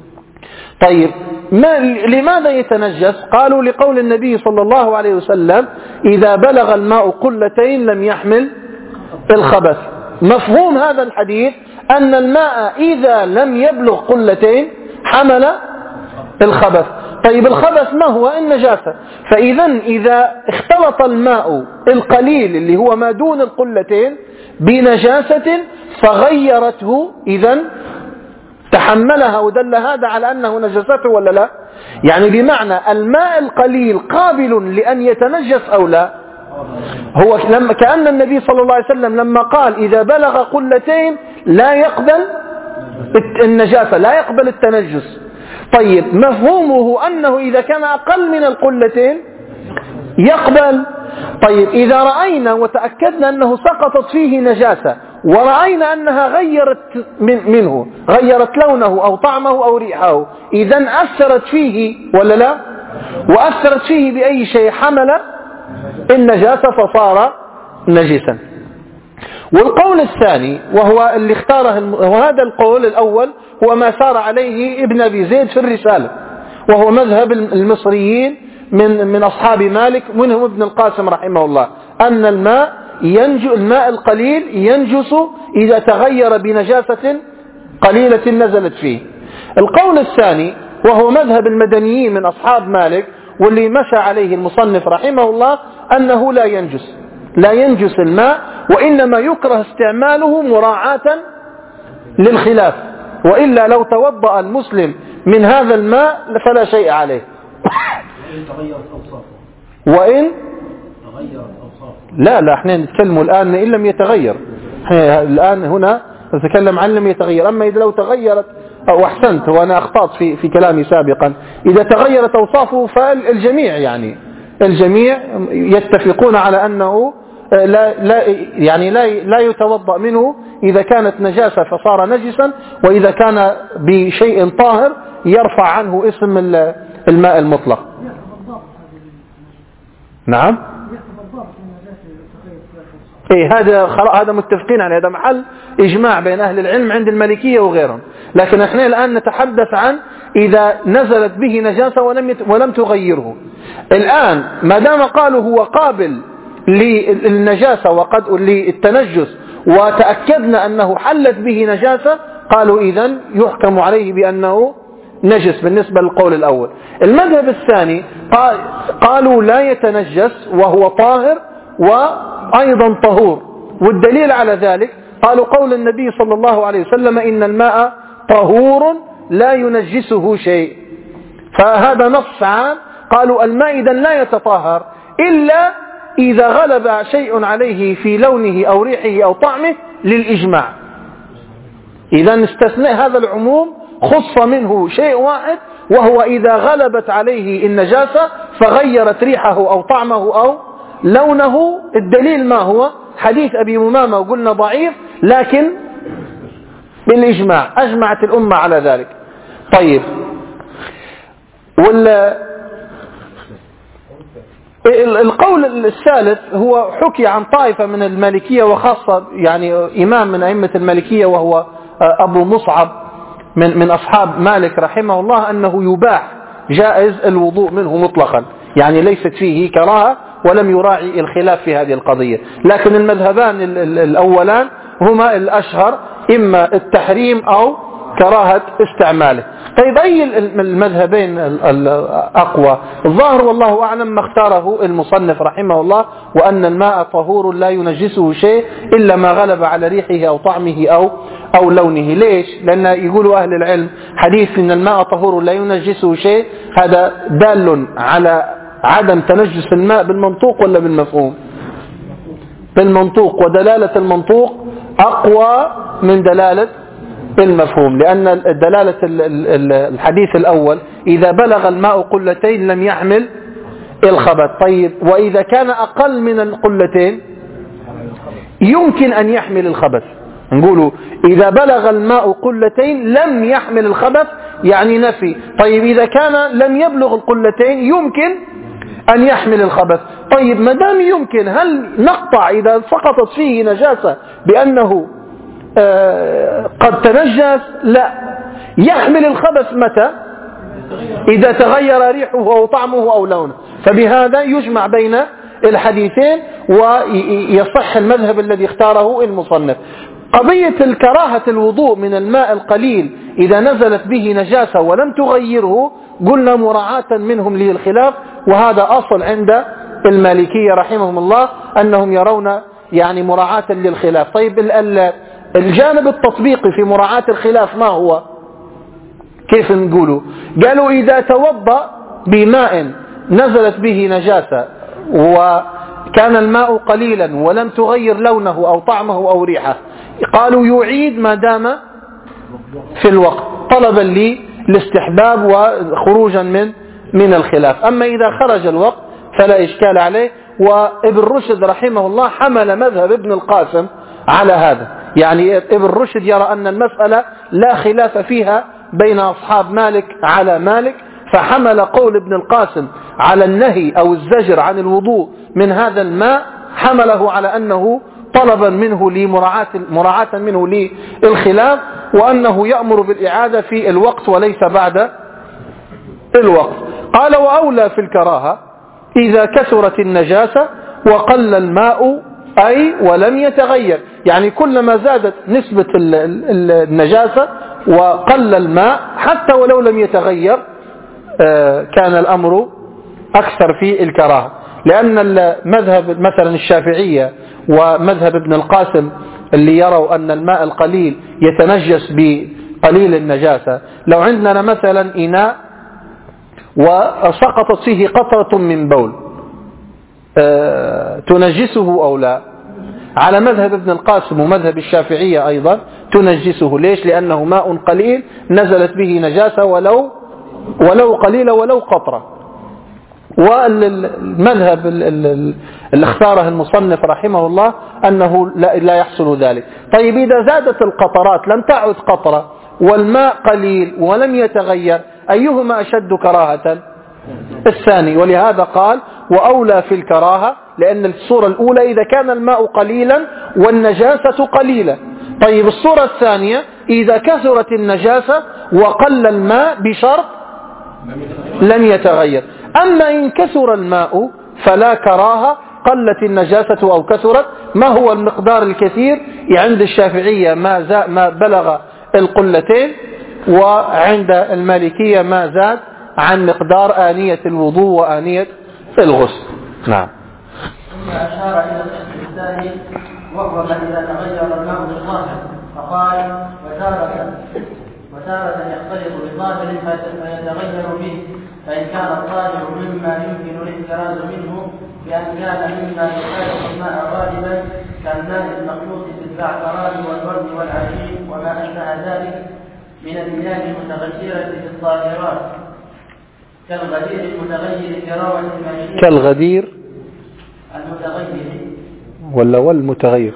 طيب ما لماذا يتنجس؟ قالوا لقول النبي صلى الله عليه وسلم: إذا بلغ الماء قلتين لم يحمل الخبث. مفهوم هذا الحديث أن الماء إذا لم يبلغ قلتين حمل الخبث. طيب الخبث ما هو؟ النجاسة. فإذا إذا اختلط الماء القليل اللي هو ما دون القلتين بنجاسة فغيرته، إذا تحملها، ودل هذا على أنه نجاسته ولا لا؟ يعني بمعنى الماء القليل قابل لأن يتنجس أو لا؟ هو لما كأن النبي صلى الله عليه وسلم لما قال إذا بلغ قلتين لا يقبل النجاسة، لا يقبل التنجس. طيب مفهومه أنه إذا كان أقل من القلتين يقبل. طيب إذا رأينا وتأكدنا أنه سقطت فيه نجاسة، ورأينا أنها غيرت من منه، غيرت لونه أو طعمه أو ريحه، إذن أثرت فيه ولا لا؟ وأثرت فيه بأي شيء حمل النجاسة فصار نجسا. والقول الثاني وهو اللي اختاره، وهذا القول الأول هو ما سار عليه ابن أبي زيد في الرسالة، وهو مذهب المصريين من من أصحاب مالك، منهم ابن القاسم رحمه الله، أن الماء ينجو الماء القليل ينجس إذا تغير بنجاسة قليلة نزلت فيه. القول الثاني وهو مذهب المدنيين من أصحاب مالك، واللي مشى عليه المصنف رحمه الله، أنه لا ينجس لا ينجس الماء، وإنما يكره استعماله مراعاة للخلاف وإلا لو توضأ المسلم من هذا الماء فلا شيء عليه. وإن تغيرت أوصافه وإن تغيرت أوصافه لا لا احنا نتكلم الآن إن لم يتغير، الآن هنا نتكلم عن لم يتغير. أما إذا لو تغيرت أو أحسنت وأنا أخطأت في في كلامي سابقا، إذا تغيرت أوصافه فالجميع يعني الجميع يتفقون على أنه لا لا يعني لا لا يتوضأ منه إذا كانت نجاسة فصار نجسا، وإذا كان بشيء طاهر يرفع عنه اسم الماء المطلق. نعم. إيه هذا هذا متفقين عليه، هذا محل إجماع بين أهل العلم عند المالكية وغيرهم. لكن احنا الآن نتحدث عن إذا نزلت به نجاسة ولم ولم تغيره. الآن ما دام قالوا هو قابل للنجاسة وقد للتنجس وتأكدنا أنه حلت به نجاسة، قالوا إذن يحكم عليه بأنه نجس بالنسبة للقول الأول. المذهب الثاني قالوا لا يتنجس وهو طاهر وأيضا طهور، والدليل على ذلك قالوا قول النبي صلى الله عليه وسلم إن الماء طهور لا ينجسه شيء، فهذا نص عام. قالوا الماء إذن لا يتطهر إلا إذا غلب شيء عليه في لونه أو ريحه أو طعمه للإجماع. إذا استثناء هذا العموم خص منه شيء واحد، وهو إذا غلبت عليه النجاسة فغيرت ريحه أو طعمه أو لونه. الدليل ما هو؟ حديث أبي أمامة، وقلنا ضعيف لكن بالإجماع أجمعت الأمة على ذلك. طيب، وال القول الثالث هو حكي عن طائفة من المالكية، وخاصة يعني إمام من أئمة المالكية وهو أبو مصعب من من أصحاب مالك رحمه الله، أنه يباح جائز الوضوء منه مطلقا، يعني ليست فيه كراهة ولم يراعي الخلاف في هذه القضية. لكن المذهبان الأولان هما الأشهر، إما التحريم أو كراهة استعماله. طيب أي المذهبين الأقوى؟ الظاهر والله أعلم ما اختاره المصنف رحمه الله، وأن الماء طهور لا ينجسه شيء إلا ما غلب على ريحه أو طعمه أو أو لونه. ليش؟ لأن يقولوا أهل العلم حديث إن الماء طهور لا ينجسه شيء هذا دال على عدم تنجس الماء بالمنطوق ولا بالمفهوم؟ بالمنطوق، ودلالة المنطوق أقوى من دلالة المفهوم، لأن دلالة الحديث الأول إذا بلغ الماء قلتين لم يحمل الخبث. طيب، وإذا كان أقل من القلتين يمكن أن يحمل الخبث. نقولوا إذا بلغ الماء قلتين لم يحمل الخبث يعني نفي. طيب، إذا كان لم يبلغ القلتين يمكن أن يحمل الخبث. طيب، ما دام يمكن، هل نقطع إذا سقطت فيه نجاسة بأنه آه قد تنجس؟ لا، يحمل الخبث متى؟ إذا تغير ريحه أو طعمه أو لونه. فبهذا يجمع بين الحديثين ويصح المذهب الذي اختاره المصنف. قضية الكراهة الوضوء من الماء القليل إذا نزلت به نجاسة ولم تغيره، قلنا مراعاة منهم للخلاف، وهذا أصل عند المالكية رحمهم الله أنهم يرون يعني مراعاة للخلاف. طيب، الجانب التطبيقي في مراعاة الخلاف ما هو؟ كيف نقوله؟ قالوا إذا توضأ بماء نزلت به نجاسة وكان الماء قليلا ولم تغير لونه أو طعمه أو ريحه، قالوا يعيد ما دام في الوقت طلبا للاستحباب وخروجا من من الخلاف. أما إذا خرج الوقت فلا إشكال عليه. وابن رشد رحمه الله حمل مذهب ابن القاسم على هذا، يعني ابن رشد يرى أن المسألة لا خلاف فيها بين أصحاب مالك على مالك، فحمل قول ابن القاسم على النهي أو الزجر عن الوضوء من هذا الماء، حمله على أنه طلبا منه لمراعاة مراعاة منه للخلاف، وأنه يأمر بالإعادة في الوقت وليس بعد الوقت. قال وأولى في الكراهة إذا كثرت النجاسة وقل الماء أي ولم يتغير، يعني كلما زادت نسبة النجاسة وقل الماء حتى ولو لم يتغير كان الأمر أكثر في الكراهة. لأن المذهب مثلا الشافعية ومذهب ابن القاسم اللي يروا أن الماء القليل يتنجس قليل النجاسة. لو عندنا مثلا إناء وسقطت فيه قطرة من بول أه تنجسه أو لا؟ على مذهب ابن القاسم ومذهب الشافعية أيضا تنجسه. ليش؟ لأنه ماء قليل نزلت به نجاسة ولو ولو قليلة ولو قطرة. والمذهب اللي اختاره المصنف رحمه الله أنه لا يحصل ذلك. طيب إذا زادت القطرات لم تعد قطرة والماء قليل ولم يتغير، أيهما أشد كراهة؟ الثاني. ولهذا قال وأولى في الكراهة، لأن الصورة الأولى إذا كان الماء قليلا والنجاسة قليلة. طيب الصورة الثانية إذا كثرت النجاسة وقل الماء بشرط لم يتغير. أما إن كثر الماء فلا كراهة، قلت النجاسة أو كثرت. ما هو المقدار الكثير؟ عند الشافعية ما, زاد ما بلغ القلتين، وعند المالكية ما زاد عن مقدار آنية الوضوء وآنية الغسل. نعم. ثم أشار إلى القسم الثاني وهو من إذا تغير الماء بالظاهر، فقال وتارة وتارة يختلط بظاهر فيتغير به، فإن كان الظاهر مما يمكن الاحتراز منه بأن كان مما يخالف الماء غالبا كالماء المخلوط بالزعفران والورد والعجين وما أشبه ذلك من المياه المتغيرة بالظاهرات كالغدير المتغير في روعة المشي كالغدير المتغير ولا والمتغير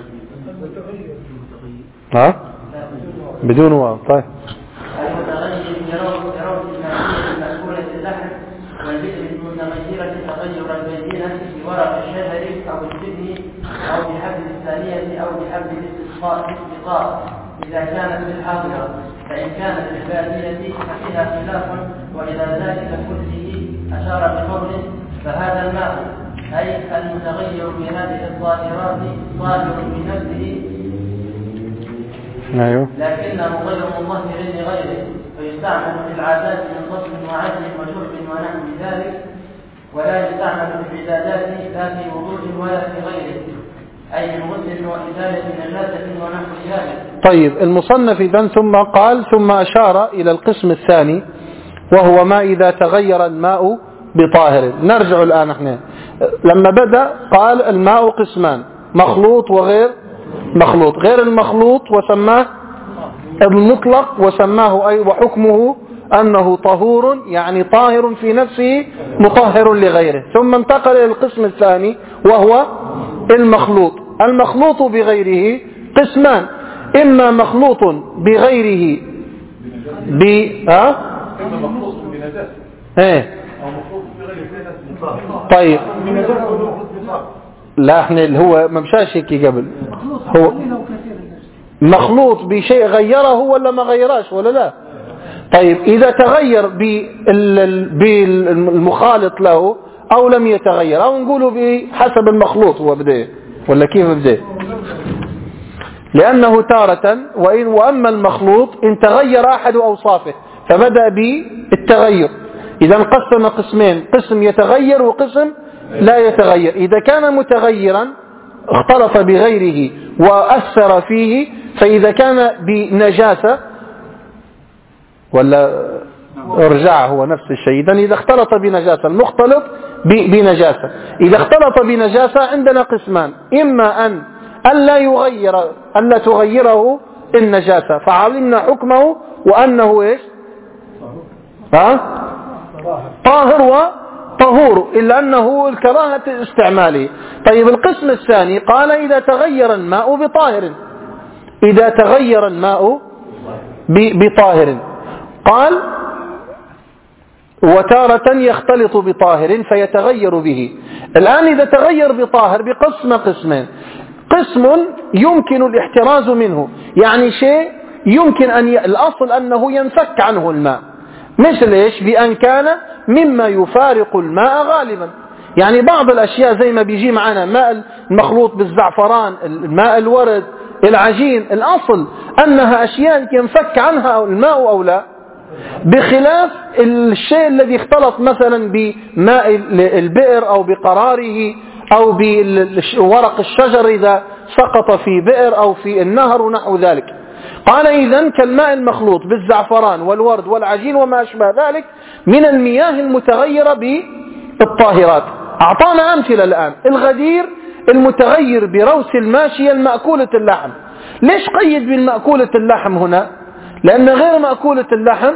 ها بدون واو. طيب المتغير في روعة المشي المأكولة اللحم والبئر المتغيرة تغير البينة في ورق الشجر أو الجبن أو بحبل الثانية أو بحبل الاستسقاء إذا كانت بالحاضرة، فإن كانت بالبادية ففيها خلاف. وإلى ذلك كله أشار بقوله فهذا الماء أي المتغير بهذه الظاهرات ظاهر بنفسه لكنه غير مظهر لغيره، فيستعمل في العادات من غسل وعزل وشرب ونحو ذلك، ولا يستعمل في العبادات لا في وضوء ولا في غيره، أي من غسل وإزالة نجاسة ونحو ذلك. طيب المصنف إذن ثم قال ثم أشار إلى القسم الثاني وهو ما إذا تغير الماء بطاهر. نرجع الآن احنا لما بدأ قال الماء قسمان، مخلوط وغير مخلوط. غير المخلوط وسماه المطلق وسماه أي وحكمه أنه طهور يعني طاهر في نفسه مطهر لغيره. ثم انتقل إلى القسم الثاني وهو المخلوط. المخلوط بغيره قسمان، إما مخلوط بغيره ب ها ايه طيب لا احنا اللي هو ما مشاش هيك قبل، هو مخلوط بشيء غيره ولا ما غيراش ولا لا؟ طيب إذا تغير بالمخالط له أو لم يتغير، أو نقوله بحسب المخلوط هو بدأ ولا كيف بدأ؟ لأنه تارة وإن وأما المخلوط إن تغير أحد أوصافه فبدأ بالتغير. إذا انقسم قسمين، قسم يتغير وقسم لا يتغير. إذا كان متغيرا اختلط بغيره وأثر فيه، فإذا كان بنجاسة ولا ارجع هو نفس الشيء. إذن إذا اختلط بنجاسة المختلط بنجاسة، إذا اختلط بنجاسة عندنا قسمان، إما أن ألا يغير ألا تغيره النجاسة فعلمنا حكمه وأنه إيش ها؟ طاهر وطهور، إلا أنه الكراهة استعماله. طيب القسم الثاني قال إذا تغير الماء بطاهر، إذا تغير الماء بطاهر قال وتارة يختلط بطاهر فيتغير به. الآن إذا تغير بطاهر بقسم قسمين، قسم يمكن الاحتراز منه، يعني شيء يمكن أن ي... الأصل أنه ينفك عنه الماء، مثل إيش؟ بأن كان مما يفارق الماء غالبا. يعني بعض الأشياء زي ما بيجي معنا ماء المخلوط بالزعفران، الماء الورد، العجين، الأصل أنها أشياء ينفك عنها الماء أو لا، بخلاف الشيء الذي اختلط مثلا بماء البئر أو بقراره أو بورق الشجر إذا سقط في بئر أو في النهر ونحو ذلك. قال إذن كالماء المخلوط بالزعفران والورد والعجين وما أشبه ذلك من المياه المتغيرة بالطاهرات. أعطانا أمثلة الآن. الغدير المتغير بروث الماشية المأكولة اللحم. ليش قيد بالمأكولة اللحم هنا؟ لأن غير مأكولة اللحم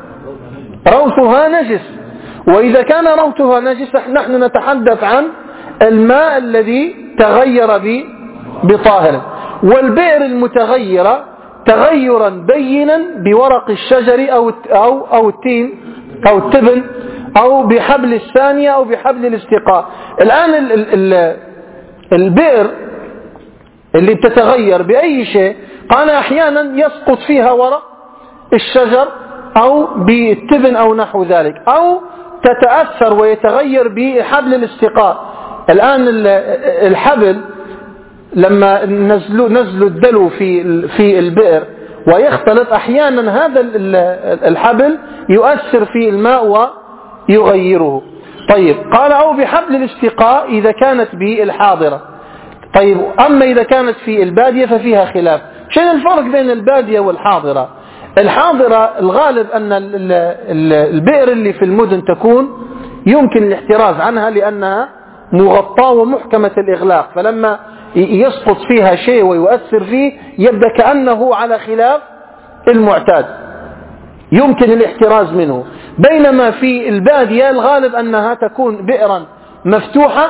روثها نجس، وإذا كان روثها نجس نحن نتحدث عن الماء الذي تغير بطاهر. والبئر المتغيرة تغيرا بينا بورق الشجر أو أو أو التين أو التبن أو بحبل الثانية أو بحبل الاستقاء. الآن ال ال ال البئر اللي بتتغير بأي شيء، قال أحيانا يسقط فيها ورق الشجر أو بالتبن أو نحو ذلك، أو تتأثر ويتغير بحبل الاستقاء. الآن الحبل لما نزلوا نزلوا الدلو في في البئر ويختلط، أحيانا هذا الحبل يؤثر في الماء ويغيره. طيب قال أو بحبل الاستقاء إذا كانت بالحاضرة. طيب أما إذا كانت في البادية ففيها خلاف. شنو الفرق بين البادية والحاضرة؟ الحاضرة الغالب أن البئر اللي في المدن تكون يمكن الاحتراز عنها لأنها مغطاة ومحكمة الإغلاق، فلما يسقط فيها شيء ويؤثر فيه يبدأ كأنه على خلاف المعتاد، يمكن الاحتراز منه. بينما في البادية الغالب أنها تكون بئرا مفتوحة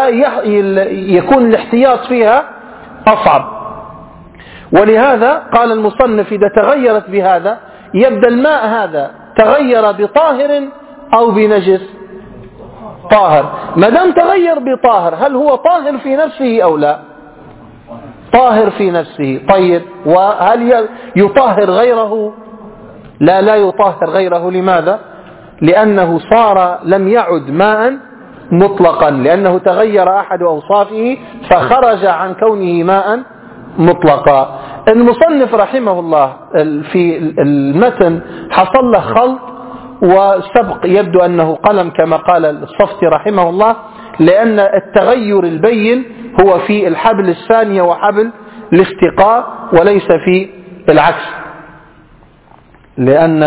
فيكون الاحتياط فيها أصعب. ولهذا قال المصنف إذا تغيرت بهذا يبدأ الماء هذا تغير بطاهر أو بنجس. طاهر. ما دام تغير بطاهر هل هو طاهر في نفسه أو لا؟ طاهر في نفسه. طيب وهل يطهر غيره؟ لا لا يطهر غيره. لماذا؟ لأنه صار لم يعد ماء مطلقا، لأنه تغير أحد أوصافه فخرج عن كونه ماء مطلقا. المصنف رحمه الله في المتن حصل له خلط وسبق، يبدو أنه قلم كما قال الصفتي رحمه الله، لأن التغير البين هو في الحبل الثانية وحبل الاستقاء وليس في العكس. لأن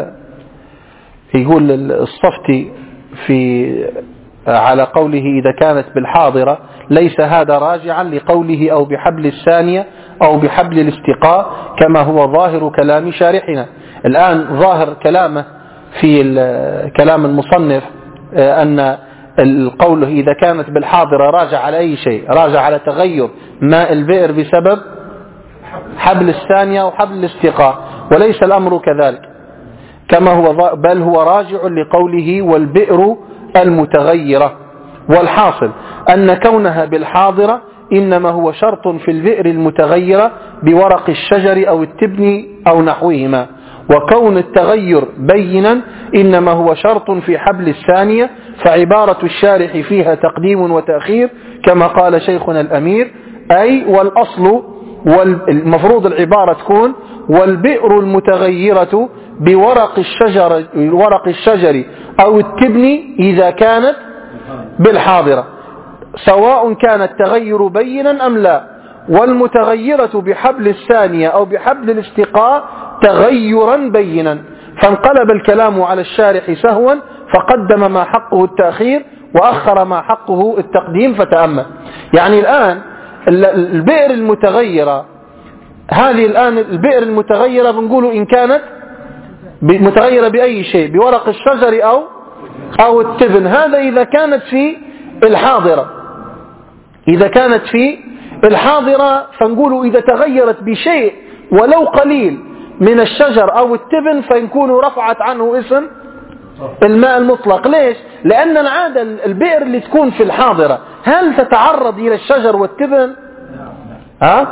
يقول الصفتي في على قوله إذا كانت بالحاضرة ليس هذا راجعا لقوله أو بحبل الثانية أو بحبل الاستقاء كما هو ظاهر كلام شارحنا. الآن ظاهر كلامه في كلام المصنف أن القول إذا كانت بالحاضرة راجع على أي شيء، راجع على تغير ماء البئر بسبب حبل الثانية أو حبل الاستقاء، وليس الأمر كذلك كما هو، بل هو راجع لقوله والبئر المتغيرة. والحاصل أن كونها بالحاضرة إنما هو شرط في البئر المتغيرة بورق الشجر أو التبن أو نحوهما، وكون التغير بينا إنما هو شرط في حبل الثانية، فعبارة الشارح فيها تقديم وتأخير كما قال شيخنا الأمير، أي والأصل والمفروض العبارة تكون والبئر المتغيرة بورق الشجر, ورق الشجر أو التبن إذا كانت بالحاضرة، سواء كان التغير بينا أم لا. والمتغيرة بحبل الثانية أو بحبل الاستقاء تغيرا بينا، فانقلب الكلام على الشارح سهوا فقدم ما حقه التأخير وأخر ما حقه التقديم فتأمل. يعني الآن البئر المتغيرة هذه الآن البئر المتغيرة بنقوله إن كانت متغيرة بأي شيء بورق الشجر أو أو التبن، هذا إذا كانت في الحاضرة. إذا كانت في الحاضرة فنقول إذا تغيرت بشيء ولو قليل من الشجر أو التبن فنكون رفعت عنه اسم الماء المطلق. ليش؟ لأن العادة البئر اللي تكون في الحاضرة هل تتعرض إلى الشجر والتبن؟ ها؟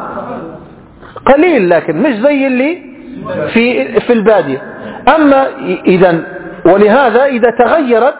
قليل، لكن مش زي اللي في في البادية. أما إذا ولهذا إذا تغيرت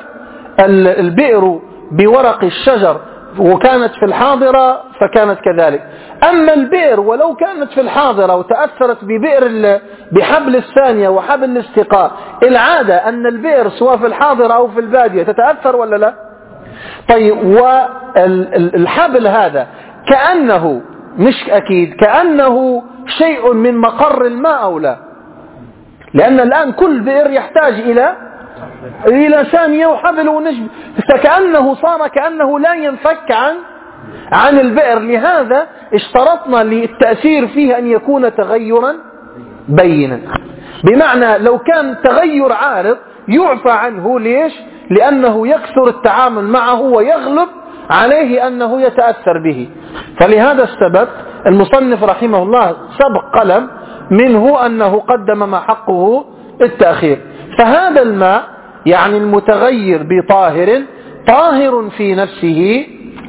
البئر بورق الشجر وكانت في الحاضرة فكانت كذلك. أما البئر ولو كانت في الحاضرة وتأثرت ببئر بحبل الثانية وحبل الاستقاء، العادة أن البئر سواء في الحاضرة أو في البادية تتأثر ولا لا؟ طيب والحبل هذا كأنه مش أكيد كأنه شيء من مقر الماء أو لا؟ لأن الآن كل بئر يحتاج إلى إلى ثانية وحبل ونجم، فكأنه صار كأنه لا ينفك عن عن البئر. لهذا اشترطنا للتأثير فيه أن يكون تغيرا بينا، بمعنى لو كان تغير عارض يعفى عنه. ليش؟ لأنه يكثر التعامل معه ويغلب عليه أنه يتأثر به. فلهذا السبب المصنف رحمه الله سبق قلم منه أنه قدم ما حقه التأخير. فهذا الماء يعني المتغير بطاهر طاهر في نفسه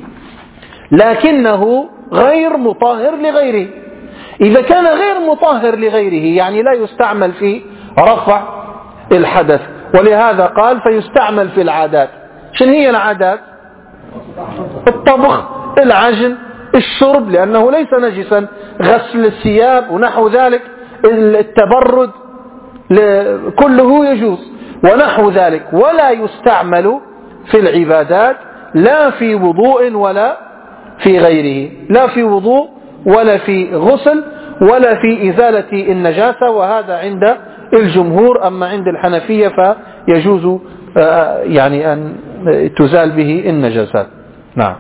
لكنه غير مطهر لغيره. إذا كان غير مطهر لغيره يعني لا يستعمل في رفع الحدث، ولهذا قال فيستعمل في العادات. شن هي العادات؟ الطبخ، العجن، الشرب لأنه ليس نجسا، غسل الثياب ونحو ذلك، التبرد كله يجوز ونحو ذلك. ولا يستعمل في العبادات لا في وضوء ولا في غيره، لا في وضوء ولا في غسل ولا في إزالة النجاسة، وهذا عند الجمهور. أما عند الحنفية فيجوز يعني أن تزال به النجاسات. نعم.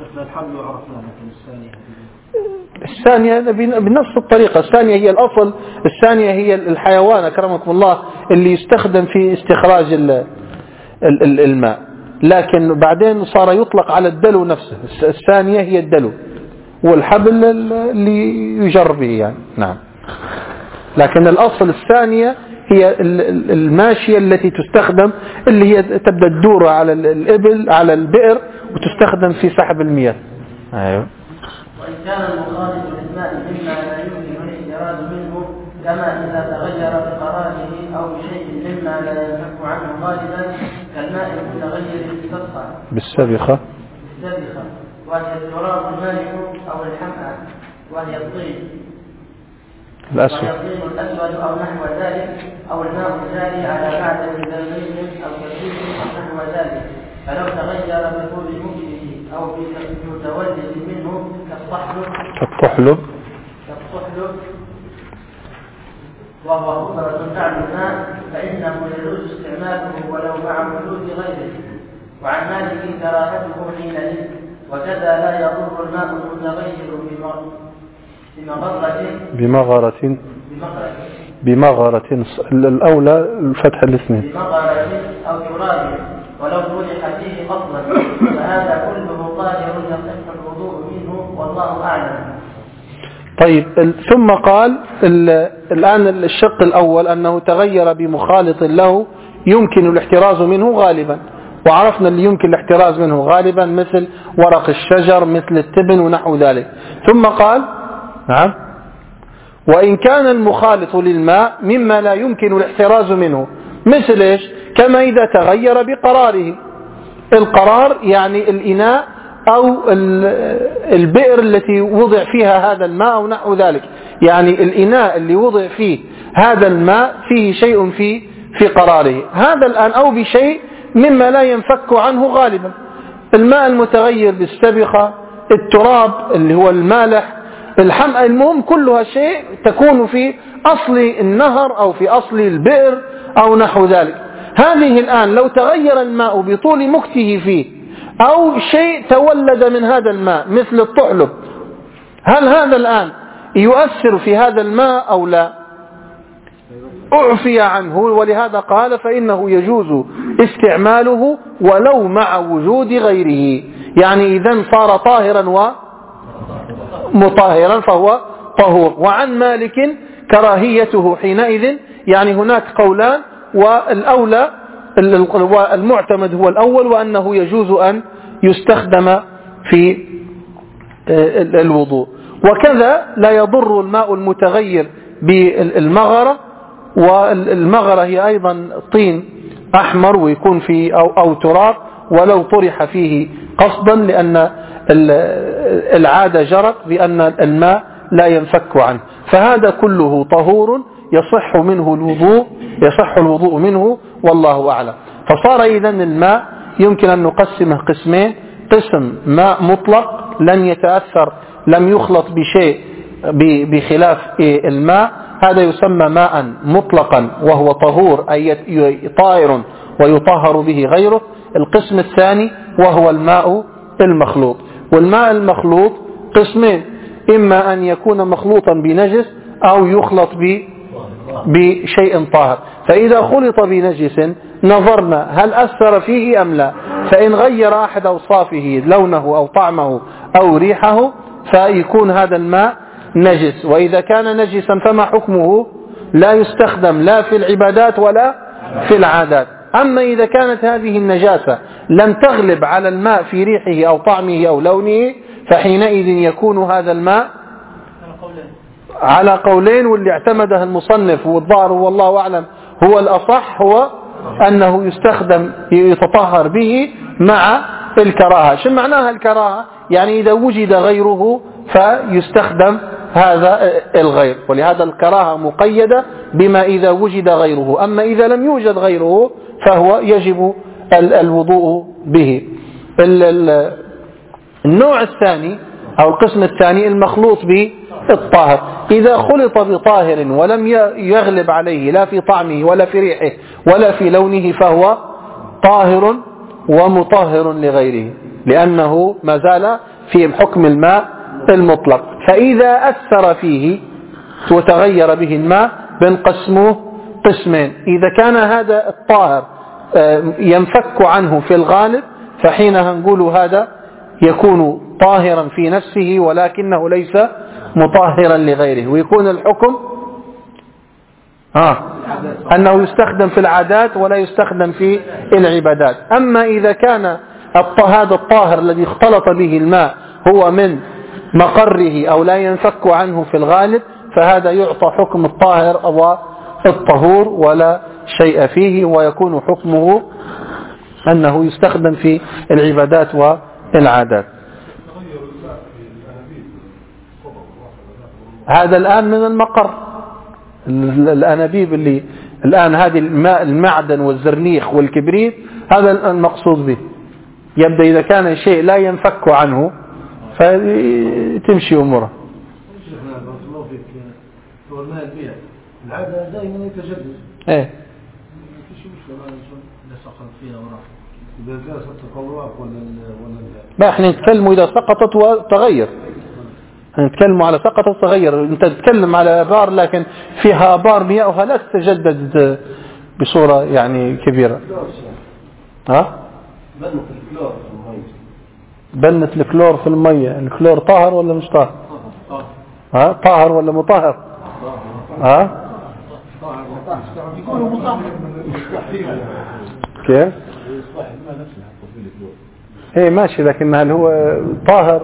الثانية بنفس الطريقة، الثانية هي الأصل، الثانية هي الحيوان أكرمكم الله اللي يستخدم في استخراج الماء، لكن بعدين صار يطلق على الدلو نفسه. الثانية هي الدلو والحبل اللي يجر به يعني. نعم. لكن الأصل الثانية هي الماشية التي تستخدم، اللي هي تبدأ تدور على الإبل على البئر وتستخدم في سحب المياه. أيوه. وإن كان المخالط للماء مما لا يمكن الاحتراز منه كما إذا تغير بقراره أو بشيء مما لا ينفك عنه غالبا كالماء المتغير بالسبخة بالسبخة بالسبخة وهي التراب المالح أو الحمأة وهي الطين الأسود وهي الطين الأسود أو نحو ذلك أو الماء الجاري على معدن ذري أو كثير أو نحو ذلك. فلو تغير بطول مكنه أو بمتولد منه كالطحلب كالطحلب كالطحلب وهو خطرة تعلو الماء فإنه يجوز استعماله ولو مع وجود غيره. وعن مالك كراهته حينئذ. وكذا لا يضر الماء المتغير بمغرة بمغرة بمغرة بمغرة الأولى الفتح الاثنين بمغرة أو تراب ولو طرح فيه أصلا فهذا كله طاهر يصح الوضوء منه والله أعلم. طيب ثم قال الآن الشق الأول أنه تغير بمخالط له يمكن الاحتراز منه غالبا، وعرفنا اللي يمكن الاحتراز منه غالبا مثل ورق الشجر مثل التبن ونحو ذلك. ثم قال نعم وإن كان المخالط للماء مما لا يمكن الاحتراز منه مثل إيش؟ كما إذا تغير بقراره. القرار يعني الإناء أو البئر التي وضع فيها هذا الماء أو نحو ذلك، يعني الإناء اللي وضع فيه هذا الماء فيه شيء في في قراره هذا الآن، أو بشيء مما لا ينفك عنه غالبا. الماء المتغير بالسبخة، التراب اللي هو المالح، الحمأة، المهم كلها شيء تكون في أصل النهر أو في أصل البئر أو نحو ذلك. هذه الآن لو تغير الماء بطول مكته فيه أو شيء تولد من هذا الماء مثل الطحلب، هل هذا الآن يؤثر في هذا الماء أو لا؟ أعفي عنه، ولهذا قال فإنه يجوز استعماله ولو مع وجود غيره، يعني إذن صار طاهرا ومطهرا فهو طهور. وعن مالك كراهيته حينئذ، يعني هناك قولان، والأولى المعتمد هو الأول وأنه يجوز أن يستخدم في الوضوء. وكذا لا يضر الماء المتغير بالمغرة، والمغرة هي أيضا طين أحمر ويكون فيه أو, أو تراب ولو طرح فيه قصدا، لأن العادة جرت بأن الماء لا ينفك عنه، فهذا كله طهور يصح منه الوضوء يصح الوضوء منه والله أعلم. فصار إذن الماء يمكن أن نقسمه قسمين: قسم ماء مطلق لن يتأثر، لم يخلط بشيء بخلاف الماء هذا يسمى ماء مطلقا وهو طهور أي طائر ويطهر به غيره. القسم الثاني وهو الماء المخلوط. والماء المخلوط قسمين، إما أن يكون مخلوطا بنجس أو يخلط بشيء طاهر. فإذا خلط بنجس نظرنا هل أثر فيه أم لا، فإن غير أحد أوصافه لونه أو طعمه أو ريحه فيكون هذا الماء نجس. وإذا كان نجسا فما حكمه؟ لا يستخدم لا في العبادات ولا في العادات. أما إذا كانت هذه النجاسة لم تغلب على الماء في ريحه أو طعمه أو لونه فحينئذ يكون هذا الماء على قولين، واللي اعتمده المصنف والظاهر والله أعلم هو الأصح هو أنه يستخدم يتطهر به مع الكراهة. شو معناها الكراهة؟ يعني إذا وجد غيره فيستخدم هذا الغير، ولهذا الكراهة مقيدة بما إذا وجد غيره. أما إذا لم يوجد غيره فهو يجب الوضوء به. النوع الثاني أو القسم الثاني المخلوط بالطاهر. إذا خلط بطاهر ولم يغلب عليه لا في طعمه ولا في ريحه ولا في لونه فهو طاهر ومطهر لغيره، لأنه ما زال في حكم الماء المطلق. فإذا أثر فيه وتغير به الماء بنقسمه قسمين. إذا كان هذا الطاهر ينفك عنه في الغالب فحينها نقول هذا يكون طاهرا في نفسه ولكنه ليس مطهرا لغيره، ويكون الحكم آه أنه يستخدم في العادات ولا يستخدم في العبادات. أما إذا كان هذا الطاهر الذي اختلط به الماء هو من مقره أو لا ينفك عنه في الغالب فهذا يعطى حكم الطاهر أو الطهور ولا شيء فيه، ويكون حكمه أنه يستخدم في العبادات والعادات. هذا الآن من المقر، الأنابيب اللي الآن هذه الماء المعدن والزرنيخ والكبريت هذا المقصود به. يبدأ إذا كان شيء لا ينفك عنه فتمشي أموره. العادة دائما يتجدد. ايه إذا جلست القوراق ولا ولا ما احنا نتكلموا إذا سقطت وتغير، نتكلموا على سقطت تغير. انت تتكلم على آبار لكن فيها آبار مياهها لا تتجدد بصورة يعني كبيرة. ها؟ بنت الكلور في المية. بنت الكلور في المية. الكلور طاهر ولا مش طاهر؟ ها؟ طاهر ولا مطهر؟ ها؟ كيف؟ ايه ماشي، لكن هل هو طاهر؟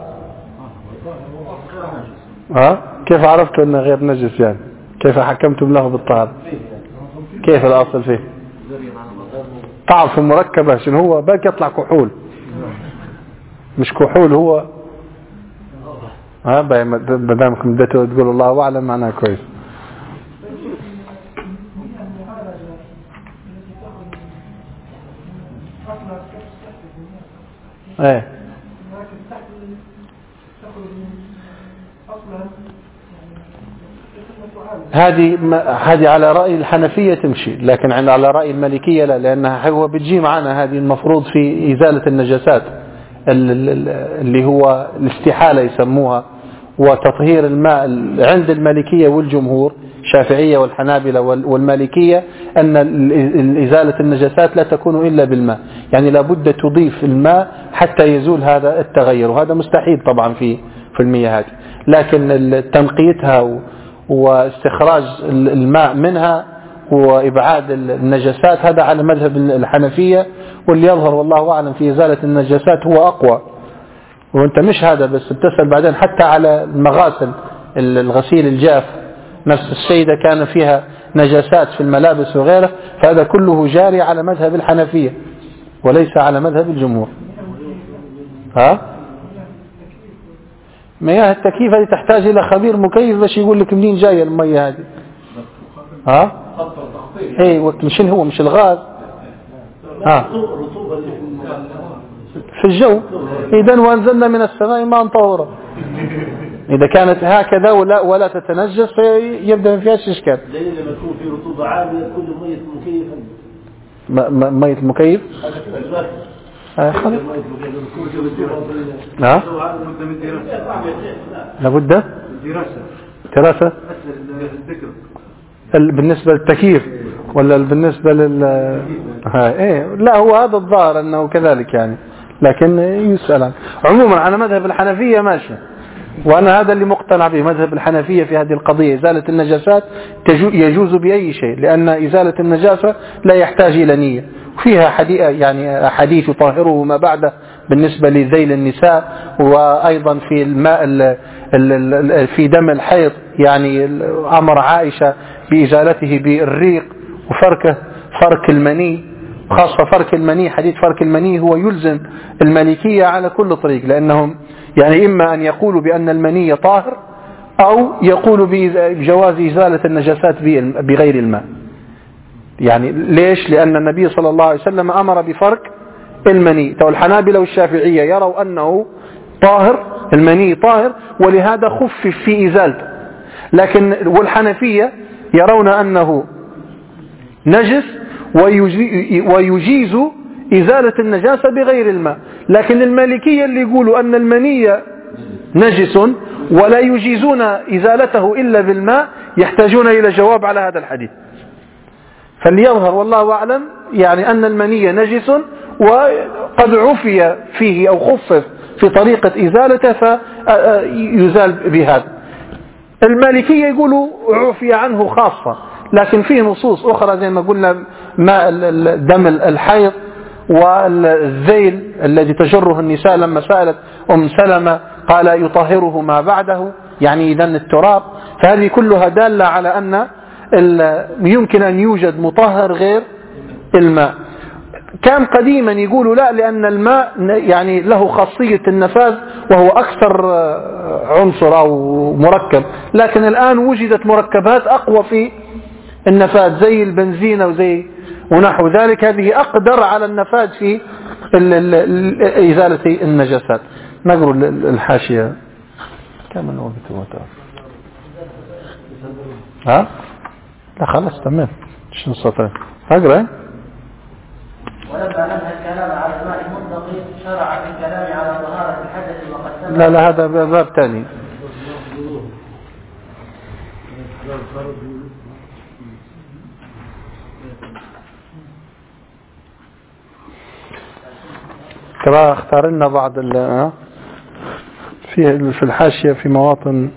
ها؟ كيف عرفتوا انه غير نجس يعني؟ كيف حكمتم له بالطهر؟ كيف الاصل فيه؟ تعرف مركبة عشان هو باقي يطلع كحول مش كحول هو. ها بدامكم بدأتوا تقولوا الله اعلم معناه كويس. ايه هذه هذه على رأي الحنفية تمشي، لكن على رأي المالكية لا، لأنها هو بتجي معنا هذه المفروض في إزالة النجاسات اللي هو الاستحالة يسموها وتطهير الماء. عند المالكية والجمهور الشافعية والحنابلة والمالكية أن إزالة النجاسات لا تكون إلا بالماء، يعني لابد تضيف الماء حتى يزول هذا التغير، وهذا مستحيل طبعا في في المياه هذه. لكن تنقيتها واستخراج الماء منها وإبعاد النجاسات هذا على مذهب الحنفية، واللي يظهر والله أعلم في إزالة النجاسات هو أقوى. وانت مش هذا بس، بتسأل بعدين حتى على المغاسل، الغسيل الجاف نفس الشيء، إذا كان فيها نجاسات في الملابس وغيره فهذا كله جاري على مذهب الحنفية وليس على مذهب الجمهور. ها؟ مياه التكييف هذه تحتاج إلى خبير مكيف باش يقول لك منين جاية المياه هذه. ها؟ ايه مش هو مش الغاز. ها؟ في الجو. إذن وأنزلنا من السماء ماء طهورا. إذا كانت هكذا ولا ولا تتنجس فيبدأ ما فيهاش إشكال. لأن لما يكون في رطوبة عالية كل مية مكيف مية المكيف آه خلاص نعم لابد دراسة بالنسبة للتكييف ولا بالنسبة لل ها إيه لا هو هذا الظاهر أنه كذلك يعني لكن يسأل عنه. عموما على مذهب الحنفية ماشي وأنا هذا اللي مقتنع به مذهب الحنفية في هذه القضية إزالة النجاسات يجوز بأي شيء لأن إزالة النجاسة لا يحتاج إلى نية فيها حديث يعني حديث يطهره ما بعده بالنسبة لذيل النساء وأيضا في الماء في دم الحيض يعني أمر عائشة بإزالته بالريق وفركه فرك المني خاصة فرك المني حديث فرك المني هو يلزم المالكية على كل طريق لأنهم يعني إما أن يقولوا بأن المني طاهر أو يقولوا بجواز إزالة النجاسات بغير الماء. يعني ليش؟ لأن النبي صلى الله عليه وسلم أمر بفرك المني. تو الحنابلة والشافعية يروا أنه طاهر المني طاهر ولهذا خفف في إزالته لكن والحنفية يرون أنه نجس ويجيز إزالة النجاسة بغير الماء لكن المالكية اللي يقولوا أن المني نجس ولا يجيزون إزالته إلا بالماء يحتاجون إلى جواب على هذا الحديث. فليظهر والله أعلم يعني أن المني نجس وقد عفي فيه أو خفف في طريقة إزالته فيزال بهذا. المالكية يقولوا عفي عنه خاصة لكن فيه نصوص أخرى زي ما قلنا ماء دم الحيض والذيل الذي تجره النساء لما سألت أم سلمة قال يطهره ما بعده يعني إذن التراب فهذه كلها دالة على أن يمكن أن يوجد مطهر غير الماء. كان قديما يقولوا لا لأن الماء يعني له خاصية النفاذ وهو أكثر عنصر أو مركب لكن الآن وجدت مركبات أقوى في النفاذ زي البنزين وزي ونحو ذلك هذه أقدر على النفاذ في إزالة النجاسات. نقرأ الحاشية كم الوقت وقت ها لا خلاص تمام شنو السطر أقرأ. ولما نهى الكلام على الماء المطلق شرع في الكلام على طهارة الحدث وقد سبق. لا لا هذا باب ثاني. ترى اختار لنا بعض ال في في الحاشية في مواطن.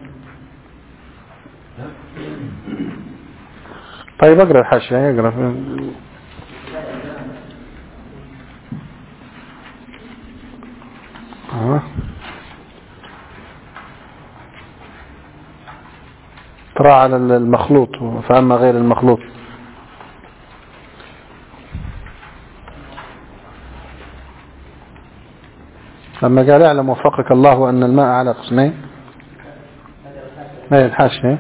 طيب اقرأ الحاشية اقرأ اه ترى على المخلوط فأما غير المخلوط لما قال اعلم وفقك الله أن الماء على قسمين هي الحاشية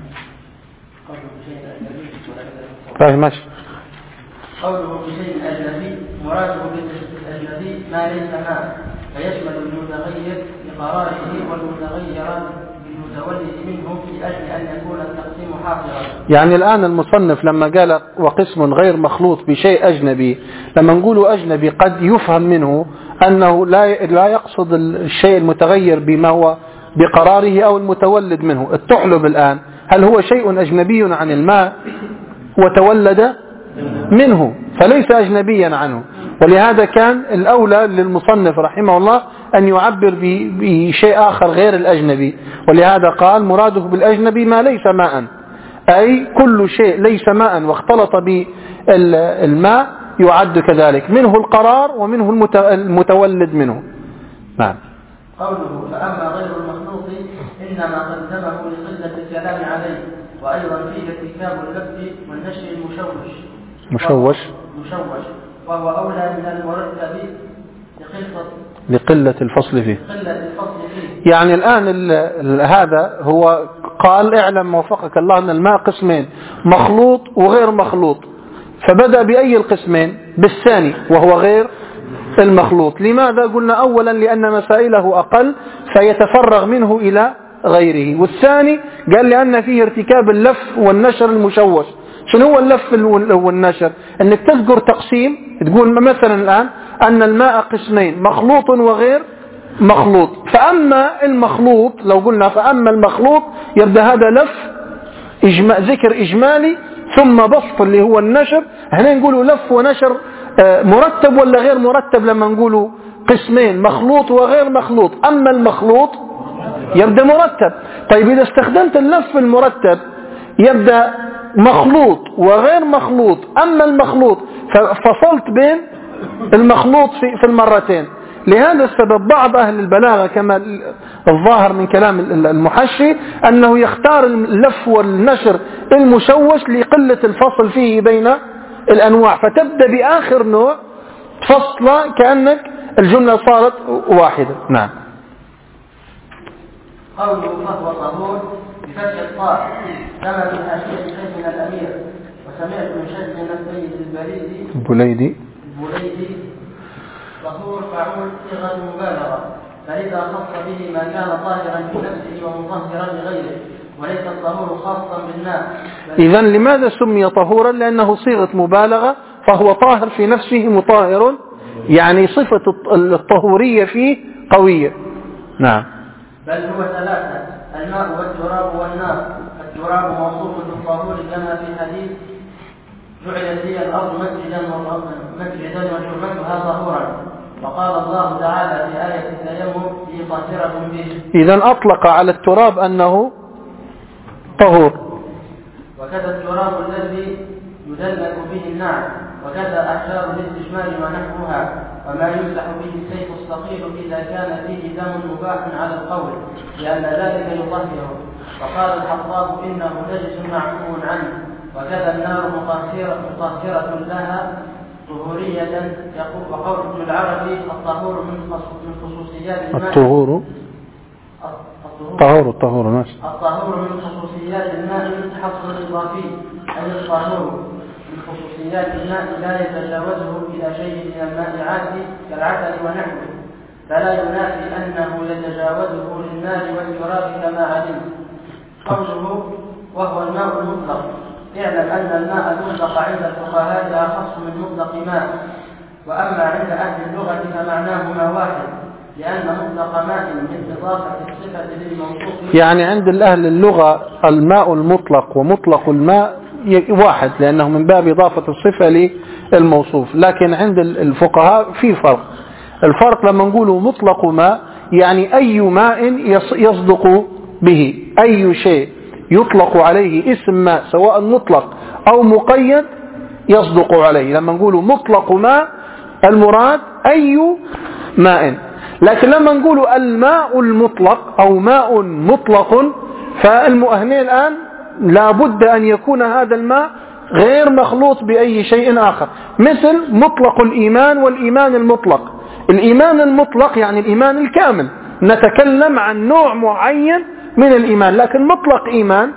طيب ماشي. قوله بشيء أجنبي مراده بالأجنبي ما ليس ماء فيشمل المتغير بقراره والمتغيرات بالمتولد منه في أجل أن يكون التقسيم حاصرا. يعني الآن المصنف لما قال وقسم غير مخلوط بشيء أجنبي لما نقول أجنبي قد يفهم منه أنه لا لا يقصد الشيء المتغير بما هو بقراره أو المتولد منه. التحلب الآن هل هو شيء أجنبي عن الماء وتولد منه فليس أجنبيا عنه ولهذا كان الأولى للمصنف رحمه الله أن يعبر بشيء آخر غير الأجنبي ولهذا قال مراده بالأجنبي ما ليس ماء أي كل شيء ليس ماء واختلط بالماء يعد كذلك منه القرار ومنه المتولد منه. نعم. قوله فأما غير المخلوط إنما قدمه لقلة الكلام عليه وأيضا فيه ارتكاب اللبس والنشر المشوش مشوش مشوش وهو أولى من المرتب لقلة الفصل فيه. لقلة الفصل فيه. يعني الآن ال ال هذا هو قال اعلم وفقك الله أن الماء قسمين مخلوط وغير مخلوط فبدأ بأي القسمين بالثاني وهو غير المخلوط. لماذا؟ قلنا أولا لأن مسائله أقل فيتفرغ منه إلى غيره. والثاني قال لأن فيه ارتكاب اللف والنشر المشوش. شنو هو اللف والنشر؟ أنك تذكر تقسيم، تقول مثلا الآن أن الماء قسمين، مخلوط وغير مخلوط. فأما المخلوط، لو قلنا فأما المخلوط، يبدأ هذا لف إجماع، ذكر إجمالي ثم بسط اللي هو النشر. هنا نقولوا لف ونشر مرتب ولا غير مرتب لما نقولوا قسمين مخلوط وغير مخلوط. أما المخلوط يبدأ مرتب. طيب إذا استخدمت اللف المرتب يبدأ مخلوط وغير مخلوط. أما المخلوط ففصلت بين المخلوط في المرتين. لهذا السبب بعض أهل البلاغة كما الظاهر من كلام المحشي أنه يختار اللف والنشر المشوش لقلة الفصل فيه بين الأنواع، فتبدأ بآخر نوع فصل كأنك الجملة صارت واحدة. نعم. قوله فهو طهور بفتح الطاء كما في حاشية شيخنا الأمير. وسمعت من شيخنا السيد البليدي البليدي البليدي طهور فعول صيغة مبالغة، فإذا خص به ما كان طاهرا في نفسه ومطهرا لغيره، وليس الطهور خاصا بالناس. إذن لماذا سمي طهورا؟ لأنه صيغة مبالغة، فهو طاهر في نفسه مطهر، يعني صفة الطهورية فيه قوية. نعم. بل هو ثلاثة: الماء والتراب والنار. التراب موصوف بالطهور كما في حديث جعلت لي الأرض مسجدا مسجدا وتربتها طهورا، وقال الله تعالى في آية التيمم ليطهركم به. إذن أطلق على التراب أنه طهور. وكذا التراب الذي يدلك به النعم، وكذا أحجار الاستجمار ونحوها، وما يمسح به السيف الصغير إذا كان فيه دم مباح على القول، لأن ذلك يطهره. وقال الحطاب إنه نجس معفو عنه. وكذا النار مطهرة مطهرة لها طهورية. وقول ابن العربي الطهور من خصوصيات الماء. الطهور الطهور الطهور ماشي. الطهور من خصوصيات الماء التحصل الإضافي، أي الطهور من خصوصيات الماء لا يتجاوزه إلى شيء من الماء عادي كالعسل ونحوه، فلا ينافي أنه يتجاوزه للماء والتراب كما علم. قوله وهو الماء المطلق، اعلم أن الماء المطلق عند الفقهاء أخص من مطلق ماء، وأما عند أهل اللغة فمعناهما واحد، لأن مطلق ماء من إضافة الصفة للموصوف. يعني عند الأهل اللغة الماء المطلق ومطلق الماء واحد، لأنه من باب إضافة الصفة للموصوف. لكن عند الفقهاء في فرق. الفرق لما نقوله مطلق ماء يعني أي ماء يصدق به، أي شيء يطلق عليه اسم ماء سواء مطلق أو مقيد يصدق عليه. لما نقوله مطلق ماء المراد أي ماء. لكن لما نقول الماء المطلق أو ماء مطلق فالمؤهنين الآن لابد أن يكون هذا الماء غير مخلوط بأي شيء آخر، مثل مطلق الإيمان والإيمان المطلق. الإيمان المطلق يعني الإيمان الكامل، نتكلم عن نوع معين من الإيمان. لكن مطلق إيمان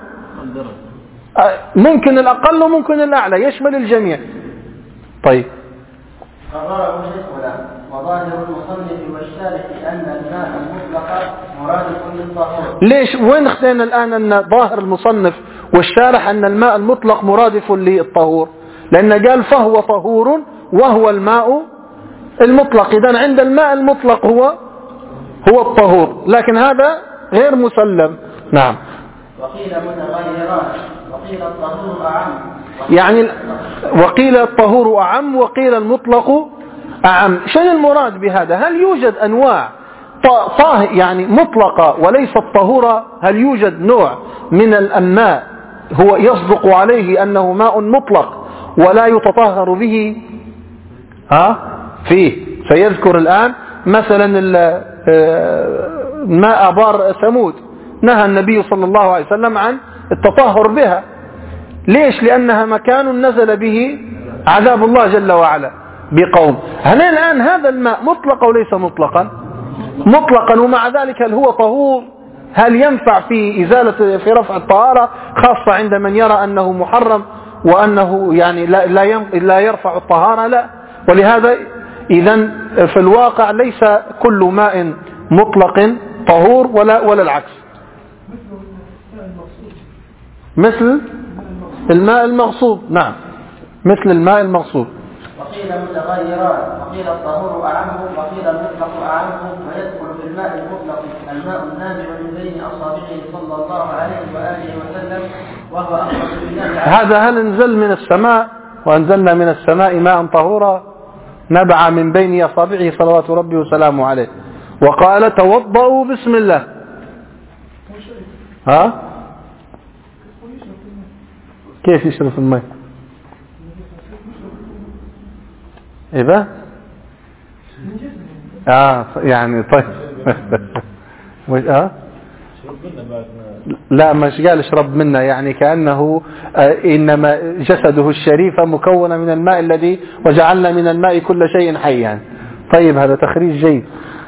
ممكن الأقل وممكن الأعلى، يشمل الجميع. طيب. قرره شيخنا وظاهر المصنف والشارح أن الماء المطلق مرادف للطهور. ليش وين اختينا الآن أن ظاهر المصنف والشارح أن الماء المطلق مرادف للطهور؟ لأن قال فهو طهور وهو الماء المطلق. إذن عند الماء المطلق هو هو الطهور، لكن هذا غير مسلم. نعم. وقيل متغيران وقيل الطهور أعم، يعني وقيل الطهور أعم وقيل المطلق أعم. شنو المراد بهذا؟ هل يوجد أنواع طاهر يعني مطلقة وليس الطهورة؟ هل يوجد نوع من الماء هو يصدق عليه أنه ماء مطلق ولا يتطهر به؟ ها فيه سيذكر الآن مثلا ماء بار ثمود نهى النبي صلى الله عليه وسلم عن التطهر بها. ليش؟ لأنها مكان نزل به عذاب الله جل وعلا بقوم. هل الآن هذا الماء مطلق أو ليس مطلقا؟ مطلقا. ومع ذلك هل هو طهور؟ هل ينفع في إزالة في رفع الطهارة، خاصة عند من يرى أنه محرم وأنه يعني لا لا يرفع الطهارة؟ لا. ولهذا إذن في الواقع ليس كل ماء مطلق طهور ولا ولا العكس. مثل الماء المغصوب. نعم مثل الماء المغصوب. وقيل متغيران، وقيل الطهور أعم، وقيل المطلق أعم، ويدخل في الماء المطلق الماء النابع من بين أصابعه صلى الله عليه وآله وسلم وهو أخرج بالله. هذا هل انزل من السماء وأنزلنا من السماء ماء طهورا نبع من بين أصابعه صلوات ربي وسلامه عليه، وقال توضؤوا بسم الله. ها كيف يشرب الماء؟ إذا آه يعني طيب آه لا مش قال اشرب منا، يعني كأنه آه إنما جسده الشريف مكون من الماء الذي وجعلنا من الماء كل شيء حي يعني. طيب هذا تخريج جيد.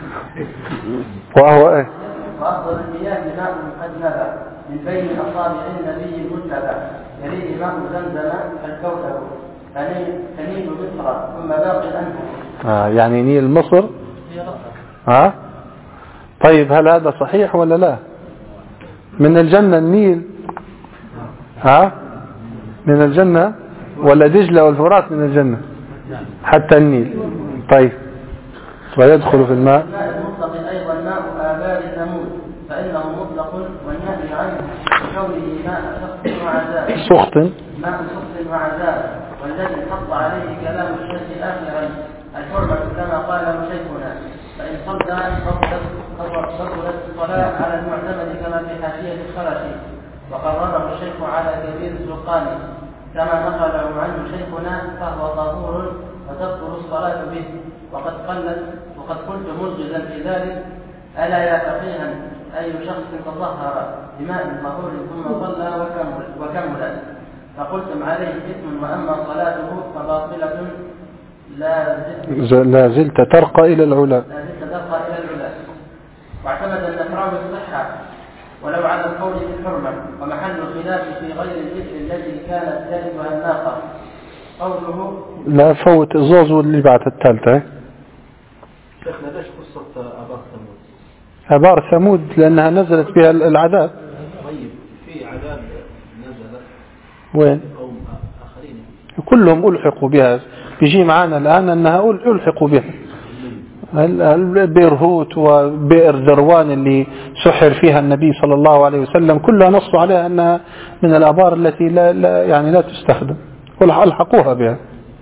وهو ايه؟ وأفضل المياه ماء قد نبع من بين أصابع النبي المتبع يليه ماء زمزم الكوثر تنين مصر ثم باقي الأنفس. آه يعني نيل مصر. ها آه؟ طيب هل هذا صحيح ولا لا؟ من الجنة النيل. ها آه؟ من الجنة ولا دجلة والفرات من الجنة حتى النيل. طيب ويدخل في الماء المطلق أيضا ماء آبار ثمود فإنه مطلق والنهي عنه بكونه ماء سخط وعذاب سخط ماء سخط وعذاب، والذي حط عليه كلام الشيخ آخرا الحرمة كما قال شيخنا، فإن صدى بطلت الصلاة على المعتمد كما في حاشية الخرشي، وقرره الشيخ على كبير السلطان كما نقله عنه شيخنا فهو طهور وتبطل الصلاة به. وقد قلت وقد قلت ملغزا في ذلك ألا يا فقيها أي شخص تطهر بماء طهور ثم صلى وكمل, وكمل فقلتم عليه إثم، وأما صلاته فباطلة لا زلت, لا زلت ترقى إلى العلا لا زلت ترقى إلى العلا. واعتمد النفراوي الصحة ولو على القول في الحرمة، ومحل الخلاف في غير الإثم التي كانت تلدها الناقة قوله لا فوت الزوز اللي بعد الثالثة. شيخنا ليش قصة أبار ثمود؟ أبار ثمود لأنها نزلت بها العذاب. طيب في عذاب نزل وين؟ قوم آخرين كلهم ألحقوا بها، يجي معنا الآن أنها ألحقوا بها. بئر هوت وبئر ذروان اللي سحر فيها النبي صلى الله عليه وسلم كلها نص عليها أنها من الآبار التي لا, لا يعني لا تستخدم، ألحقوها بها.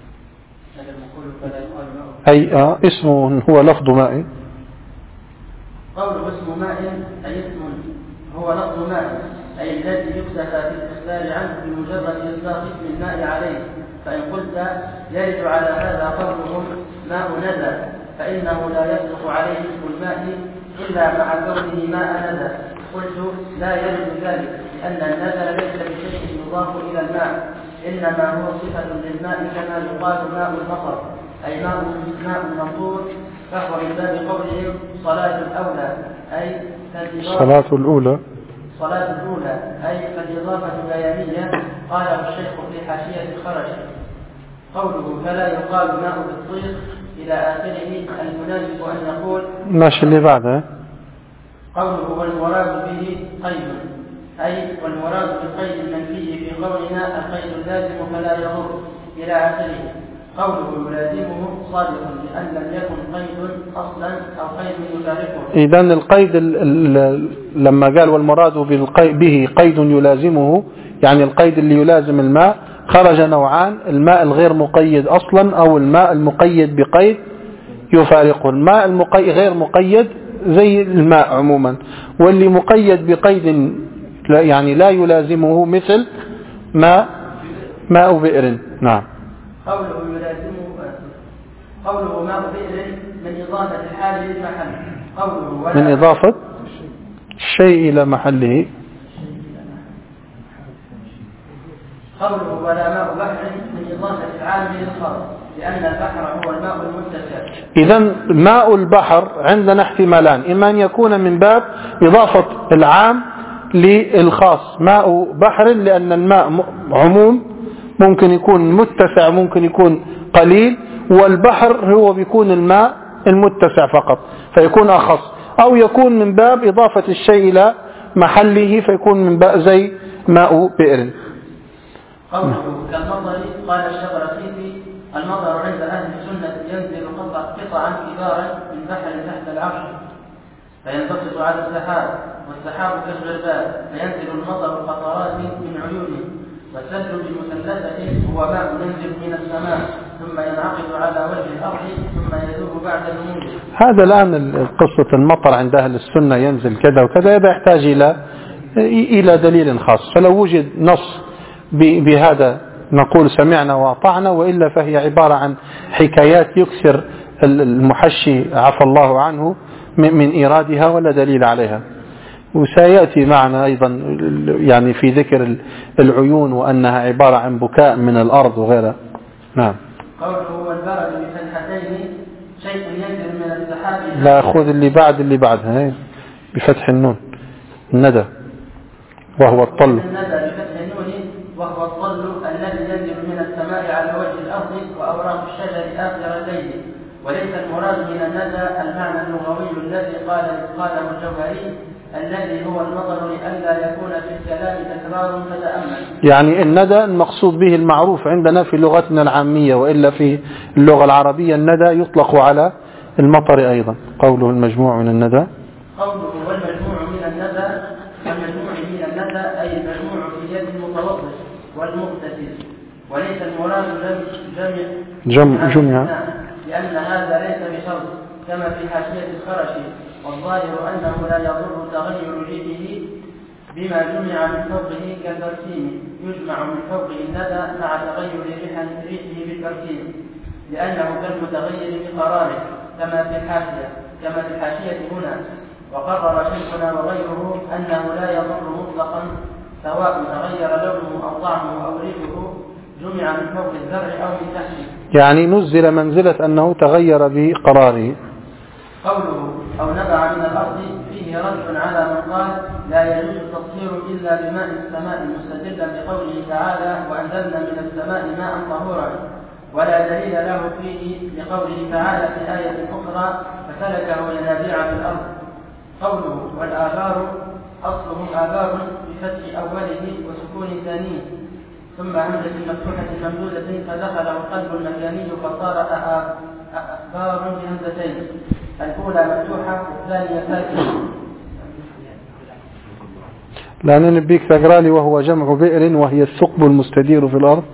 أي آه اسمه هو لفظ ماء. قوله اسم ماء أي اسم هو لفظ ماء أي الذي يكتفى في الإخبار عنه بمجرد إطلاق اسم الماء عليه. فإن قلت يرد على هذا قولهم ماء نزل فإنه لا يصدق عليه اسم الماء إلا مع كونه ماء نزل. قلت لا يرد ذلك لأن النزل ليس بشيء يضاف إلى الماء، إنما هو صفة للماء كما يقال ماء المطر أي ماء ماء مطور، فهو من باب قولهم صلاة الأولى أي صلاة الأولى صلاة الأولى أي فالإضافة بيانية. قاله الشيخ في حاشية الخرج قوله فلا يقال ماء بالطيق إلى آخره المناسب أن يقول ماشي اللي بعده قوله والمراد به قيد أي والمراد بالقيد المنفي في قولنا القيد اللازم فلا يضر إلى آخره. قوله يلازمه صادق لأن لم يكن قيد أصلا أو قيد يفارقه. إذن القيد ال ال لما قال والمراد به قيد يلازمه يعني القيد اللي يلازم الماء خرج نوعان: الماء الغير مقيد أصلا أو الماء المقيد بقيد يفارقه. الماء المقيد غير مقيد زي الماء عموما، واللي مقيد بقيد يعني لا يلازمه مثل ماء ماء بئر. نعم. قوله يلازمه قوله ماء بئر من إضافة الحال للمحل. قوله من إضافة الشيء إلى محله. قوله ولا ماء بحر من إضافة العام للخاص لأن البحر هو الماء المتسع. إذن ماء البحر عندنا احتمالان: إما أن يكون من باب إضافة العام للخاص ماء بحر لأن الماء عموم ممكن يكون متسع ممكن يكون قليل، والبحر هو بيكون الماء المتسع فقط فيكون أخص، أو يكون من باب إضافة الشيء إلى محله فيكون من باب زي ماء بئر. قوله كالمطر قال الشبرخيتي المطر عند أهل السنة ينزل قطعا كبارا من بحر تحت العرش فينبسط على السحاب والسحاب كالغربال فينزل المطر قطرات من عيونه والسد بمثلثة هو ماء ينزل من السماء ثم ينعقد على وجه الأرض ثم يذوب بعد نموذج. هذا الآن قصة المطر عند أهل السنة ينزل كذا وكذا هذا يحتاج إلى إلى دليل خاص، فلو وجد نص بهذا نقول سمعنا وأطعنا، وإلا فهي عبارة عن حكايات يكثر المحشي عفى الله عنه من إيرادها ولا دليل عليها. وسيأتي معنا أيضا يعني في ذكر العيون وأنها عبارة عن بكاء من الأرض وغيرها. نعم. قوله والبرد بفتحتين شيء ينزل من السحاب. لا خذ اللي بعد اللي بعدها بفتح النون الندى وهو الطل. الندى بفتح النون وهو الطل الذي ينزل من السماء على وجه الأرض وأوراق الشجر آخر الليل، وليس المراد من الندى المعنى اللغوي الذي قال قاله الجوهري الذي هو المطر لئلا يكون في الكلام تكرار فتأمل. يعني الندى المقصود به المعروف عندنا في لغتنا العامية، وإلا في اللغة العربية الندى يطلق على المطر أيضا. قوله المجموع من الندى قوله والمجموع من الندى والمجموع من الندى أي المجموع في يد المتوسط والمقتسم، وليس المراد جمع جمع جمع لأن هذا ليس بشرط كما في حاشية الخرشي، والظاهر أنه لا يضر تغير ريحه بما جمع من فوقه كالبرسيم، يجمع من فوقه الندى مع تغير ريحه بالبرسيم لأنه كالمتغير بقراره كما في الحاشية كما في الحاشية هنا. وقرر شيخنا وغيره أنه لا يضر مطلقا سواء تغير لونه أو طعمه أو ريحه جمع من فوق الزرع أو من تحته، يعني نزل منزلة أنه تغير بقراره. قوله أو نبع من الأرض فيه رد على من قال لا يجوز التطهير إلا بماء السماء مستدلا بقوله تعالى وأنزلنا من السماء ماء طهورا، ولا دليل له فيه لقوله تعالى في آية أخرى فسلكه ينابيع في الأرض. قوله والآبار أصله آبار بفتح أوله وسكون ثانيه ثم همزة مفتوحة ممدودة فدخله القلب المكاني فصار أخبار بهمزتين، الأولى مفتوحة والثانية ساكنة. لأن نبيك تقرأ لي وهو جمع بئر وهي الثقب المستدير في الأرض،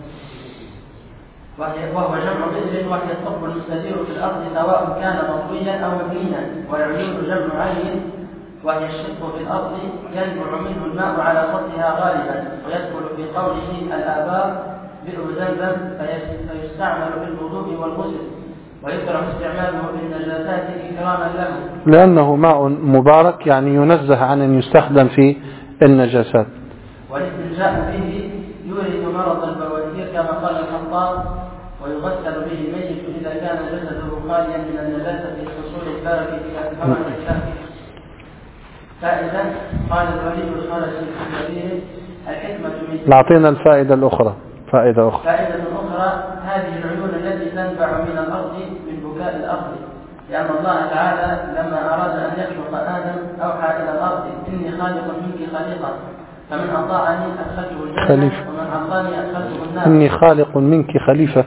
وهو جمع بئر وهي الثقب المستدير في الأرض سواء كان مطويا أو مبنيا، والعيون جمع عين وهي الشق في الأرض ينبع منه الماء على سطحها غالبا، ويدخل في قوله الآبار بئر زمزم فيستعمل بالوضوء والغسل، ويكره استعماله بالنجاسات إكراما له لأنه ماء مبارك يعني ينزه عن أن يستخدم في النجاسات. والاستنجاء به يورث مرض البواسير كما قال الخطاب ويغسل به الميت إذا كان جسده خاليا من النجاسة لحصول البركة إلى الهواء الشاكر. فإذا قال الولي الخالص الكبير الحكمة من نعطينا الفائدة الأخرى فائدة أخرى فائدة أخرى هذه العيون التي تنبع من الأرض من بكاء الأرض، لأن الله تعالى لما أراد أن يخلق آدم أوحى إلى الأرض إني خالق منك خليقة فمن أطاعني أدخلته الجنة خليفة. ومن عصاني أدخلته النار. إني خالق منك خليفة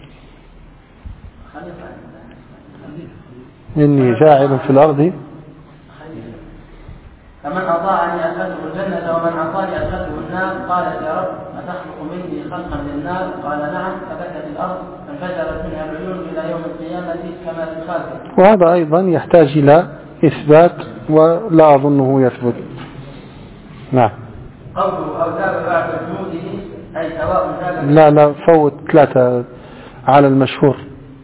إني جاعل في الأرض فمن أطاعني أدخلته الجنة ومن عصاني أدخلته النار. قالت يا رب أتخلق مني خلقا للنار؟ قال نعم. فبكت الأرض فانفجرت منها العيون إلى يوم القيامة كما في الخالق. وهذا أيضا يحتاج إلى إثبات ولا أظنه يثبت. نعم. قوله أو تاب بعد جنوده أي سواء تاب لا لا فوت ثلاثة على المشهور.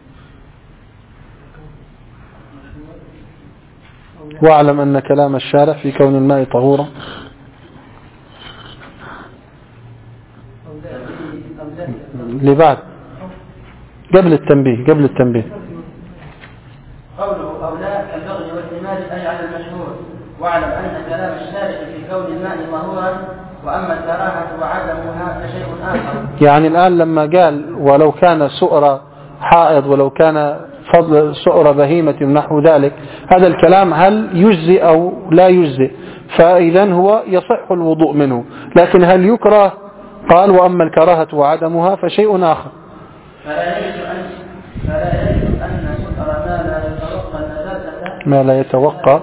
واعلم أن كلام الشارع في كون الماء طهورا لبعد قبل التنبيه قبل التنبيه قوله أو لا كالبغي والثمار أي على المشهور. واعلم أن كلام الشارع في كون الماء طهورا، وأما الكراهة وعدمها فشيء آخر. يعني الآن لما قال ولو كان سؤر حائض ولو كان فضل سؤر بهيمة نحو ذلك، هذا الكلام هل يجزئ أو لا يجزئ؟ فإذا هو يصح الوضوء منه. لكن هل يكره؟ قال وأما الكراهة وعدمها فشيء آخر. فلا يجوز أن فلا يجوز أن سكر ما لا يتوقع النجاسة ما لا يتوقع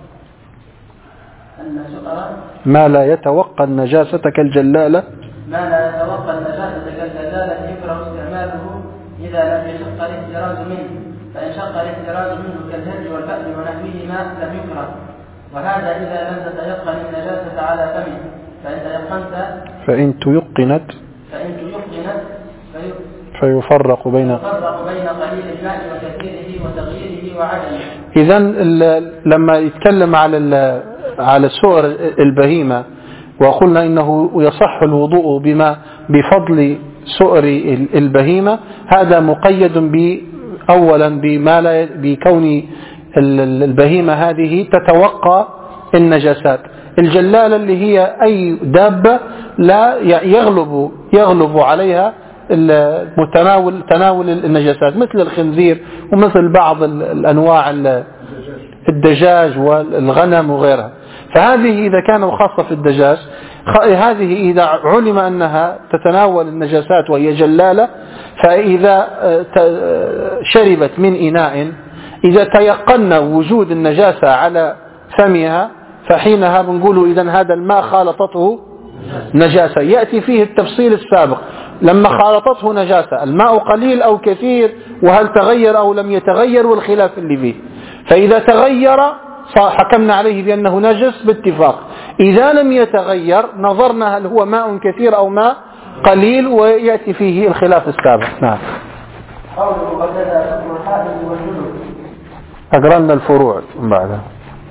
أن سكر ما لا يتوقع النجاسة كالجلالة ما لا يتوقع النجاسة كالجلالة يكره استعماله إذا لم يشق الاحتراز منه، فإن شق الاحتراز منه كالهج والبأل ونحوهما لم يكره، وهذا إذا لم تتيقن النجاسة على فمه. فإن تيقنت فإن تيقنت فإن تيقنت فيفرق بين يفرق بين قليل الماء وكثيره وتغييره وعدمه. إذا لما يتكلم على على سؤر البهيمة وقلنا إنه يصح الوضوء بما بفضل سؤر البهيمة، هذا مقيد ب أولا بما لا بكون البهيمة هذه تتوقع النجاسات. الجلالة اللي هي أي دابة لا يغلب يغلب عليها متناول تناول النجاسات، مثل الخنزير ومثل بعض الأنواع الدجاج والغنم وغيرها. فهذه إذا كانوا خاصة في الدجاج، هذه إذا علم أنها تتناول النجاسات وهي جلالة، فإذا شربت من إناء إذا تيقنا وجود النجاسة على فمها، فحينها بنقول إذن هذا الماء خالطته نجاسة. يأتي فيه التفصيل السابق لما خالطته نجاسة، الماء قليل أو كثير، وهل تغير أو لم يتغير، والخلاف اللي فيه. فإذا تغير حكمنا عليه بأنه نجس باتفاق. إذا لم يتغير نظرنا هل هو ماء كثير أو ماء قليل، ويأتي فيه الخلاف السابق. نعم. قوله وكذا حكم الحائض والجنوب. أقرأنا الفروع بعدها.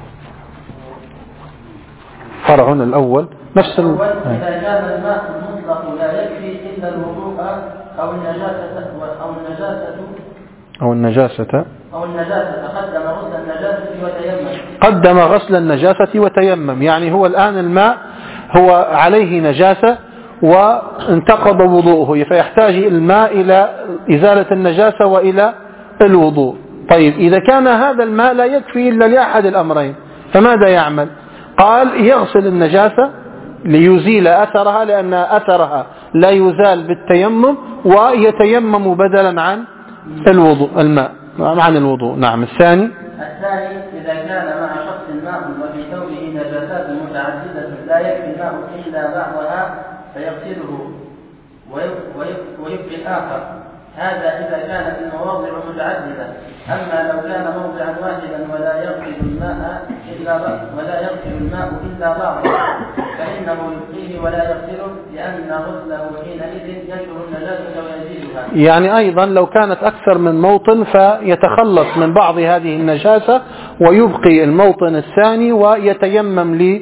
فرعنا الأول نفس ال... إذا كان الماء المطلق لا يكفي إلا الوضوء أو النجاسة أو النجاسة أو النجاسة أو النجاسة قدم غسل النجاسة وتيمم. قدم غسل النجاسة وتيمم، يعني هو الآن الماء هو عليه نجاسة وانتقض وضوءه، فيحتاج الماء إلى إزالة النجاسة وإلى الوضوء. طيب إذا كان هذا الماء لا يكفي إلا لأحد الأمرين، فماذا يعمل؟ قال يغسل النجاسة ليزيل أثرها، لأن أثرها لا يزال بالتيمم، ويتيمم بدلا عن الوضوء الماء عن الوضوء. نعم. الثاني الثاني إذا كان مع شخص ماء وفي ثوبه نجاسات متعددة لا يكفي الماء إلا بعضها فيغسله ويبقي الآخر، هذا إذا كانت المواضع متعددة. أما لو كان موضعا واحدا ولا يغسل الماء إلا ولا يغسل الماء إلا بعضه فإنه يبقيه ولا يغسله، لأن غسله حينئذ ينشر النجاسة ويزيدها. يعني أيضا لو كانت أكثر من موطن فيتخلص من بعض هذه النجاسة ويبقي الموطن الثاني ويتيمم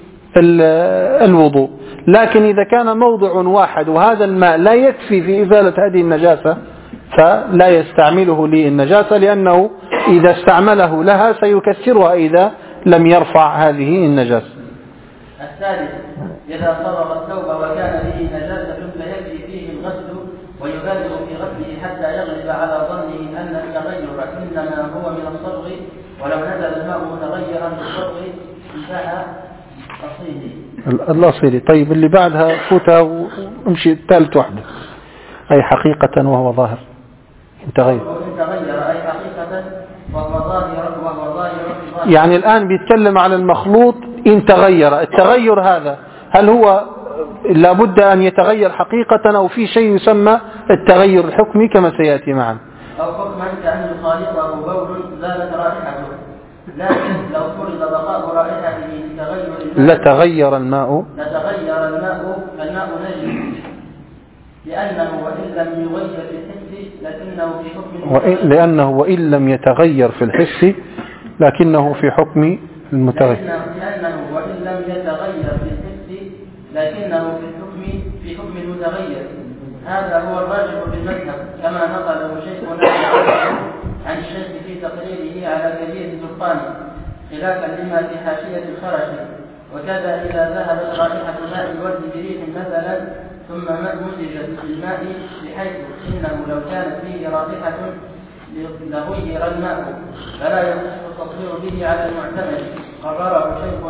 للوضوء. لكن إذا كان موضع واحد وهذا الماء لا يكفي في إزالة هذه النجاسة فلا يستعمله للنجاسة، لأنه إذا استعمله لها سيكسرها إذا لم يرفع هذه النجاسة. الثالث إذا صبغ الثوب وكان به نجاسة فيكفي فيه الغسل ويبالغ في غسله حتى يغلب على ظنه أن التغير إنما هو من الصبغ، ولو نزل الماء متغيرا بالصبغ انتهى أصيله. الأصيلي. طيب اللي بعدها فوتها وامشي الثالث واحدة، أي حقيقة وهو ظاهر. إن تغير أي حقيقة وهو ظاهر وهو ظاهر. يعني الآن بيتكلم على المخلوط إن تغير. التغير هذا هل هو لابد أن يتغير حقيقة أو في شيء يسمى التغير الحكمي كما سيأتي معنا؟ أو حكما كأن يخالطه بول زالت رائحته، لكن لو فرض بقاء رائحته لتغير لتغير الماء لتغير الماء فالماء نجس، لأنه وإن لم يغير في الحس لكنه في حكم وإن لأنه وإن لم يتغير في الحس لكنه في حكم المتغير. لأنه وإن لم يتغير في الحس لكنه في الحكم في حكم المتغير. هذا هو الراجح في المذهب كما نقله شيخنا عن الشيخ في تقريره على كبير الزرقاني، خلافا لما في حاشية الخرشي. وكذا إذا ذهبت رائحة ماء الورد بريح مثلا ثم مزجت بالماء، بحيث إنه لو كانت فيه رائحة لغير الماء فلا يصح التطهير به على المعتمد، قرره شيخنا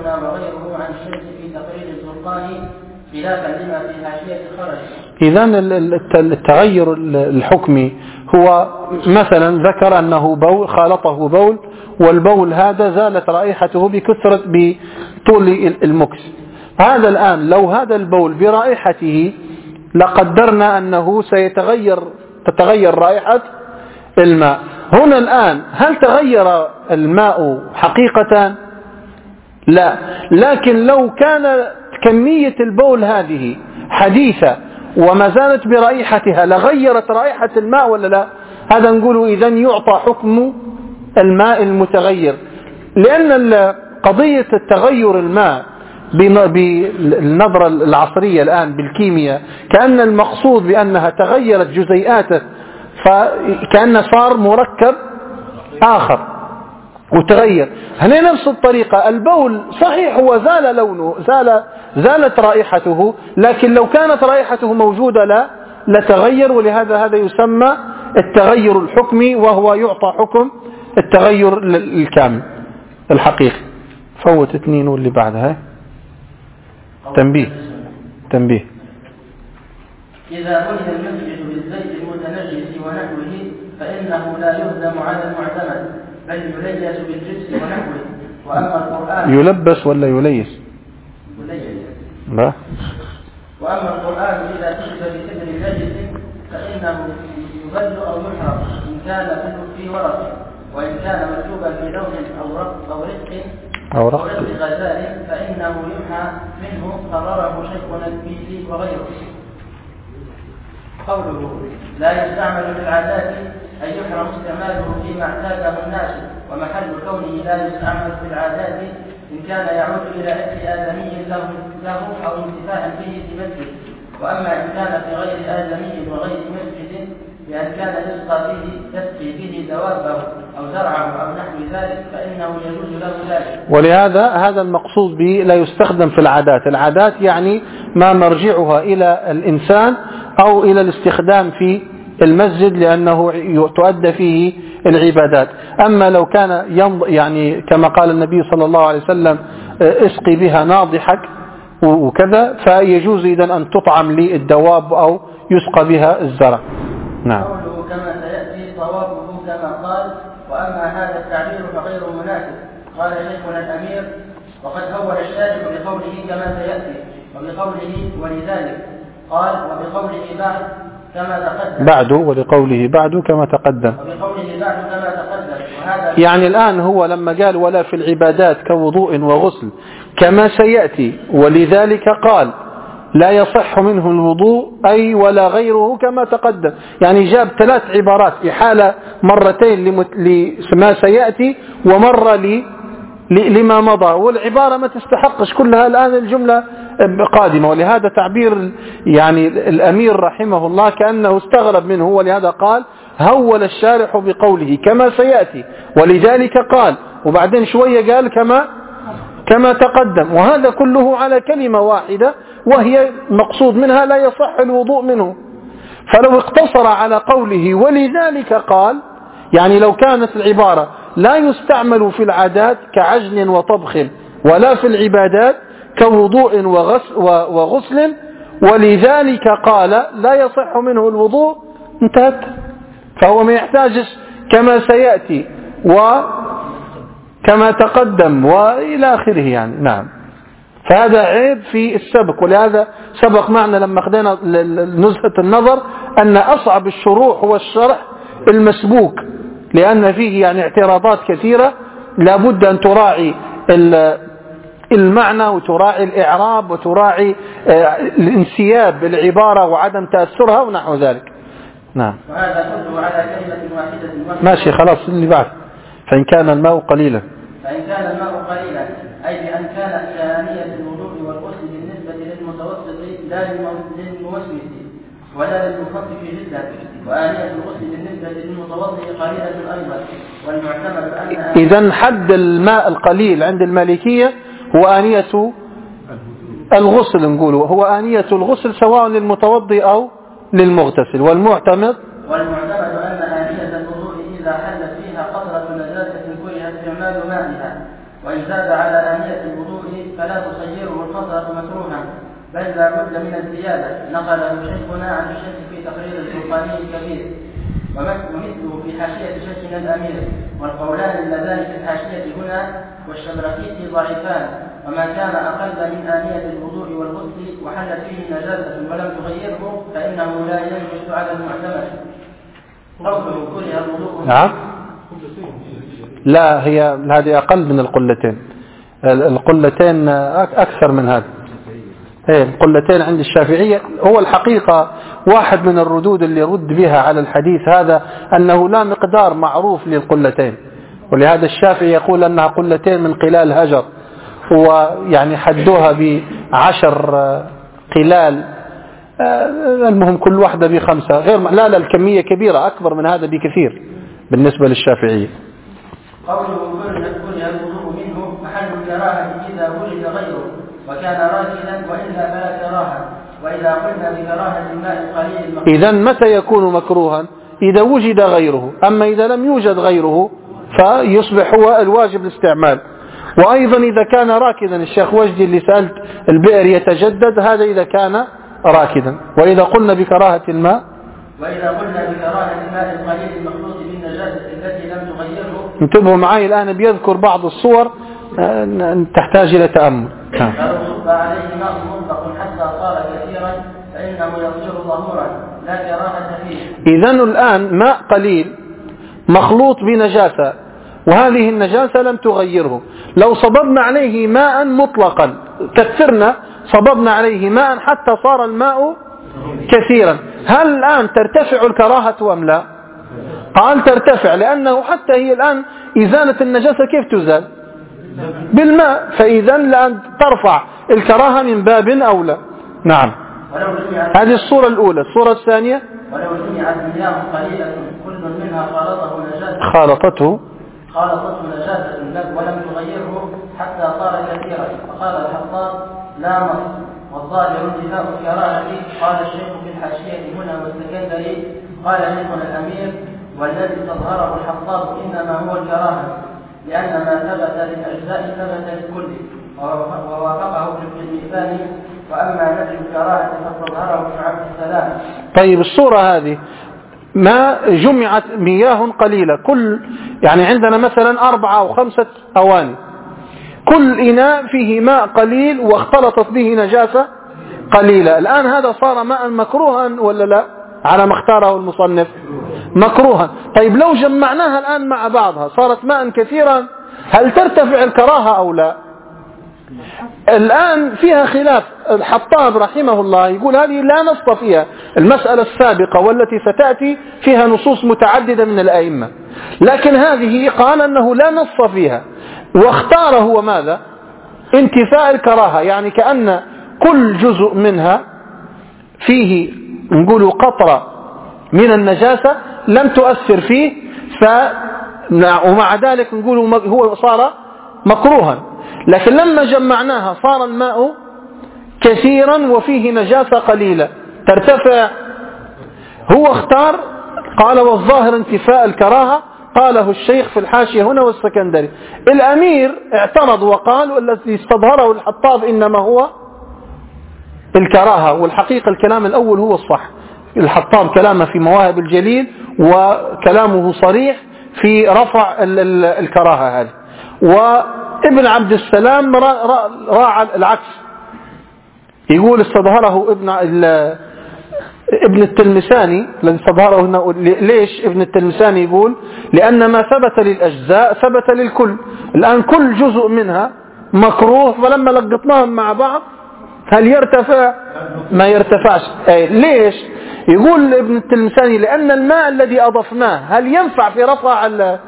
شيخنا وغيره عن الشمس في تقرير الزرقاني خلافا لما في حاشية خرج. إذن التغير الحكمي هو مثلا ذكر أنه بول خالطه بول، والبول هذا زالت رائحته بكثرة بطول المكس. هذا الآن لو هذا البول برائحته لقدرنا أنه سيتغير تتغير رائحة الماء. هنا الآن هل تغير الماء حقيقة؟ لا، لكن لو كان كمية البول هذه حديثة وما زالت برائحتها لغيرت رائحة الماء ولا لا؟ هذا نقول إذن يعطى حكم الماء المتغير، لأن قضية التغير الماء بالنظرة العصرية الآن بالكيمياء كأن المقصود بأنها تغيرت جزيئاته، فكأن صار مركب آخر وتغير. هنا نفس الطريقة البول صحيح هو زال لونه، زال زالت رائحته، لكن لو كانت رائحته موجودة لا لتغير، ولهذا هذا يسمى التغير الحكمي، وهو يعطى حكم التغير الكامل الحقيقي. فوت اثنين واللي بعدها تنبيه تنبيه إذا بني المسجد بالزيت المتنجس ونحوه فإنه لا يهدم على المعتمد بل يليس بالجبس ونحوه. وأما القرآن يلبس ولا يليس؟ يليس. لا. وأما القرآن إذا كتب بكبر نجس فإنه يبل أو يحرق إن كان في ورق، وإن كان مكتوبا في لوح أو رق أو رق أو رق غزال فإنه يمحى منه قرره شيخنا البيسي وغيره. قوله لا يستعمل في العادات أن يحرم استعماله فيما اعتاده الناس، ومحل كونه لا يستعمل في العادات إن كان يعود إلى إرث آدمي له, له أو انتفاع به في مسجد. وأما إن كان في غير آدمي وغير مسجد بأن كان يسقى به يسقي به دوابه أو زرعه أو نحو ذلك فإنه يجوز له ذلك. ولهذا هذا المقصود به لا يستخدم في العادات. العادات يعني ما مرجعها إلى الإنسان أو إلى الاستخدام في المسجد لأنه تؤدى فيه العبادات. أما لو كان ينض يعني كما قال النبي صلى الله عليه وسلم اسقي بها ناضحك وكذا، فيجوز إذن أن تطعم للدواب أو يسقى بها الزرع. نعم. قوله كما سيأتي صوابه كما قال. وأما هذا التعبير فغير مناسب. قال شيخنا الأمير وقد هول الشارع بقوله كما سيأتي وبقوله ولذلك قال وبقوله بعد كما تقدم بعد ولقوله بعد كما تقدم وبقوله بعد كما تقدم. وهذا يعني الآن هو لما قال ولا في العبادات كوضوء وغسل كما سيأتي ولذلك قال لا يصح منه الوضوء أي ولا غيره كما تقدم، يعني جاب ثلاث عبارات إحالة مرتين لما سيأتي ومرة لما مضى، والعبارة ما تستحقش كلها الآن الجملة قادمة. ولهذا تعبير يعني الأمير رحمه الله كأنه استغرب منه، ولهذا قال هول الشارح بقوله كما سيأتي ولذلك قال، وبعدين شوية قال كما كما تقدم، وهذا كله على كلمة واحدة وهي مقصود منها لا يصح الوضوء منه. فلو اقتصر على قوله ولذلك قال، يعني لو كانت العبارة لا يستعمل في العادات كعجن وطبخ ولا في العبادات كوضوء وغسل ولذلك قال لا يصح منه الوضوء انتهت، فهو ما يحتاجش كما سيأتي وكما تقدم وإلى آخره يعني. نعم. فهذا عيب في السبق، ولهذا سبق معنا لما خدينا نزهة النظر أن أصعب الشروح هو الشرح المسبوك، لأن فيه يعني اعتراضات كثيرة لابد أن تراعي المعنى وتراعي الإعراب وتراعي الانسياب بالعبارة وعدم تأثرها ونحو ذلك. نعم. وهذا كله على كلمة واحدة. ماشي خلاص اللي بعد. فإن كان الماء قليلا فإن كان الماء قليلا أي بأن كانت كآنية الوضوء والغسل بالنسبة للمتوسط لا للموسوس ولا للمخفف جدا، وآنية الغسل بالنسبة للمتوسط قليلة أيضا. والمعتمد أن إذن حد الماء القليل عند المالكية هو آنية الغسل، نقول هو آنية الغسل سواء للمتوضي أو للمغتسل. والمعتمد والمعتمد أن آنية الوضوء إذا حلت فيها قطرة نجاسة كره استعمال مائها، وإن زاد على آنية الوضوء بل لا بد من الزيادة. نقله شيخنا عن الشيخ في تقرير الفرقاني الكبير ومثله في حاشية شيخنا الأمير، والقولان اللذان في الحاشية هنا والشبرقيطي ضعيفان، وما كان أقل من آنية الوضوء والغسل وحلت فيه نجاسة ولم تغيره فإنه لا ينجس على المعتمد. قوله كره الوضوء. نعم. لا، هي هذه أقل من القلتين. القلتين أكثر من هذا. إيه القلتين عند الشافعية. هو الحقيقة واحد من الردود اللي رد بها على الحديث هذا أنه لا مقدار معروف للقلتين، ولهذا الشافعي يقول أنها قلتين من قلال هجر، ويعني حدوها بعشر قلال، المهم كل واحدة بخمسة، غير لا لا الكمية كبيرة أكبر من هذا بكثير بالنسبة للشافعية. قوله كره الوضوء منه محل الكراهة إذا وجد غيره وكان راكدا، وإلا فلا كراهة. وإذا قلنا بكراهة الماء القليل إذا متى يكون مكروها؟ إذا وجد غيره، أما إذا لم يوجد غيره فيصبح هو الواجب الاستعمال. وأيضا إذا كان راكدا، الشيخ وجدي اللي سألت البئر يتجدد، هذا إذا كان راكدا. وإذا قلنا بكراهة الماء وإذا قلنا بكراهة الماء القليل المخلوط بالنجاسة التي لم تغيره. انتبهوا معي الآن بيذكر بعض الصور تحتاج إلى تأمل. فلو صب عليه ماء مطلق حتى صار كثيرا فإنه يصير ظهورا لا كراهة فيه. إذن الآن ماء قليل مخلوط بنجاسة، وهذه النجاسة لم تغيره. لو صببنا عليه ماء مطلقا، كثرنا صببنا عليه ماء حتى صار الماء كثيرا، هل الآن ترتفع الكراهة أم لا؟ قال ترتفع، لأنه حتى هي الآن إزالة النجاسة كيف تزال؟ بالماء، فإذا الآن ترفع الكراهة من باب أولى. نعم، هذه الصورة الأولى. الصورة الثانية ولو جمعت مياه قليلة كل منها خالطه نجاسة خالطته خالطته نجاسة ولم تغيره حتى صار كثيرا، فقال الحطاب لا نص والظاهر انتفاء الكراهة. قال الشيخ في الحاشية هنا والسكندري قال شيخنا الأمير والذي تظهره الحطاب إنما هو الكراهة، لأن ما ثبت للأجزاء ثبت للكل، ووافقه في الميزان. وأما نفي الكراهة فتظهره في عبد السلام. طيب الصورة هذه ما جمعت مياه قليلة، كل يعني عندنا مثلا أربعة أو خمسة أواني، كل إناء فيه ماء قليل واختلطت به نجاسة قليلة. الآن هذا صار ماء مكروها ولا لا؟ على ما اختاره المصنف مكروها. طيب لو جمعناها الآن مع بعضها صارت ماء كثيرا، هل ترتفع الكراهة أو لا؟ الآن فيها خلاف. الحطاب رحمه الله يقول هذه لا نص فيها. المسألة السابقة والتي ستأتي فيها نصوص متعددة من الأئمة، لكن هذه قال أنه لا نص فيها، واختار هو ماذا؟ انتفاء الكراهة، يعني كأن كل جزء منها فيه نقول قطرة من النجاسة لم تؤثر فيه، ف ومع ذلك نقول هو صار مكروها. لكن لما جمعناها صار الماء كثيرا وفيه نجاسة قليلة، ترتفع. هو اختار قال والظاهر انتفاء الكراهة، قاله الشيخ في الحاشية هنا والسكندري. الأمير اعترض وقال والذي استظهره الحطاب إنما هو الكراهة، والحقيقة الكلام الأول هو الصح. الحطاب كلامه في مواهب الجليل وكلامه صريح في رفع الكراهة هذه. وابن عبد السلام راعى العكس، يقول استظهره ابن ابن التلمساني الذي استظهره هنا. ليش ابن التلمساني يقول؟ لأن ما ثبت للأجزاء ثبت للكل. الآن كل جزء منها مكروه، فلما لقطناهم مع بعض هل يرتفع؟ ما يرتفعش. ليش؟ يقول ابن التلمساني لأن الماء الذي أضفناه هل ينفع في رفع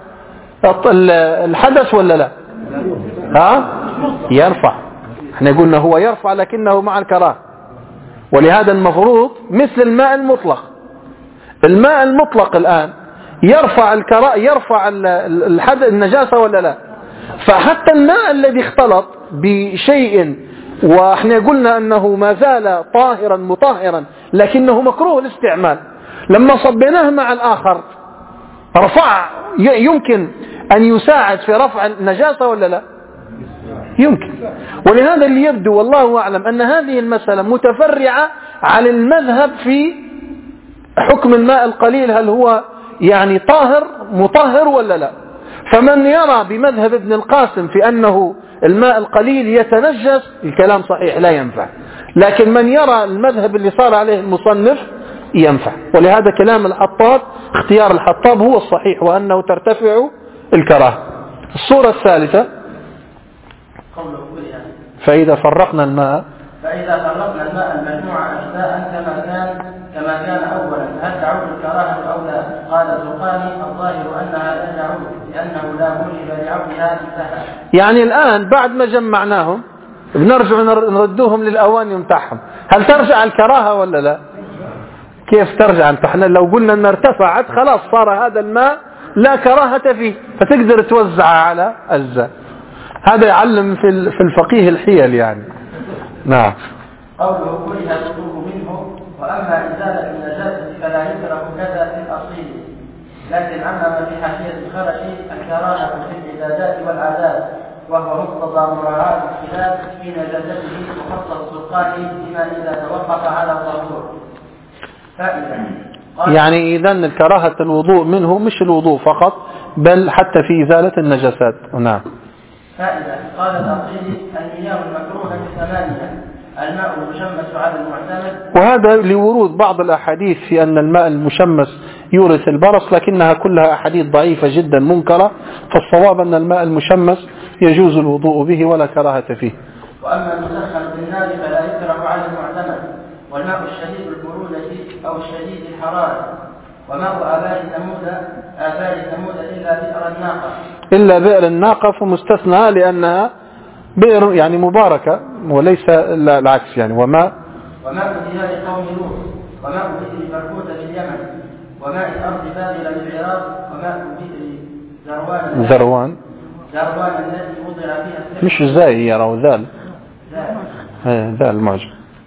الحدث ولا لا؟ ها؟ يرفع. احنا قلنا هو يرفع لكنه مع الكراهة، ولهذا المفروض مثل الماء المطلق. الماء المطلق الآن يرفع الكراهة، يرفع الحدث النجاسة ولا لا؟ فحتى الماء الذي اختلط بشيء واحنا قلنا أنه ما زال طاهرا مطهرا لكنه مكروه الاستعمال، لما صبيناه مع الآخر رفع، يمكن أن يساعد في رفع النجاسة ولا لا؟ يمكن. ولهذا اللي يبدو والله أعلم أن هذه المسألة متفرعة على المذهب في حكم الماء القليل، هل هو يعني طاهر مطهر ولا لا. فمن يرى بمذهب ابن القاسم في أنه الماء القليل يتنجس، الكلام صحيح لا ينفع. لكن من يرى المذهب اللي صار عليه المصنف ينفع. ولهذا كلام الحطاب، اختيار الحطاب هو الصحيح، وأنه ترتفع الكراهة. الصورة الثالثة فإذا فرقنا الماء فإذا فرقنا الماء المجموع أجزاء كما كان كما كان أولا هل تعود الكراهة أو لا؟ قال الزرقاني الظاهر أنها لا تعود لأنه لا موجب لعودها انتهى. يعني الآن بعد ما جمعناهم بنرجع نردوهم للأواني متاعهم، هل ترجع الكراهة ولا لا؟ كيف ترجع؟ انت لو قلنا ان ارتفعت خلاص صار هذا الماء لا كراهة فيه، فتقدر توزعها على أجزاء. هذا يعلم في في الفقيه الحيل يعني. نعم. قوله كره الوضوء منه، وأما إزالة النجاسة فلا يكره كذا في الأصيل، لكن أما في حاشية الخرش الكراهة في العبادات والعادات، وهو مقتضى مراعاة الخلاف في نجاسته، وخص الزرقاني بما إذا توقف على الطهور. فائدة يعني إذن الكراهة الوضوء منه مش الوضوء فقط، بل حتى في إزالة النجاسات. نعم. فائدة قال الأصيلي المياه المكروهة ثمانية: الماء المشمس على المعتمد، وهذا لورود بعض الأحاديث في أن الماء المشمس يورث البرص، لكنها كلها أحاديث ضعيفة جدا منكرة، فالصواب أن الماء المشمس يجوز الوضوء به ولا كراهة فيه. وأما المسخن بالنار فلا يكره على المعتمد، والماء الشديد البرودة أو الشديد الحرارة، وماء آبار ثمود آبار ثمود إلا بئر الناقة إلا بئر الناقة فمستثنى لأنها بئر يعني مباركة وليس العكس يعني. وماء وماء ديار قوم لوط، وماء بئر بركوت في اليمن، وماء الأرض بابل بالعراق، وماء بئر ذروان ذروان ذروان التي وضع فيها السحر. مش زاي يرى ذال ذال ذال معجم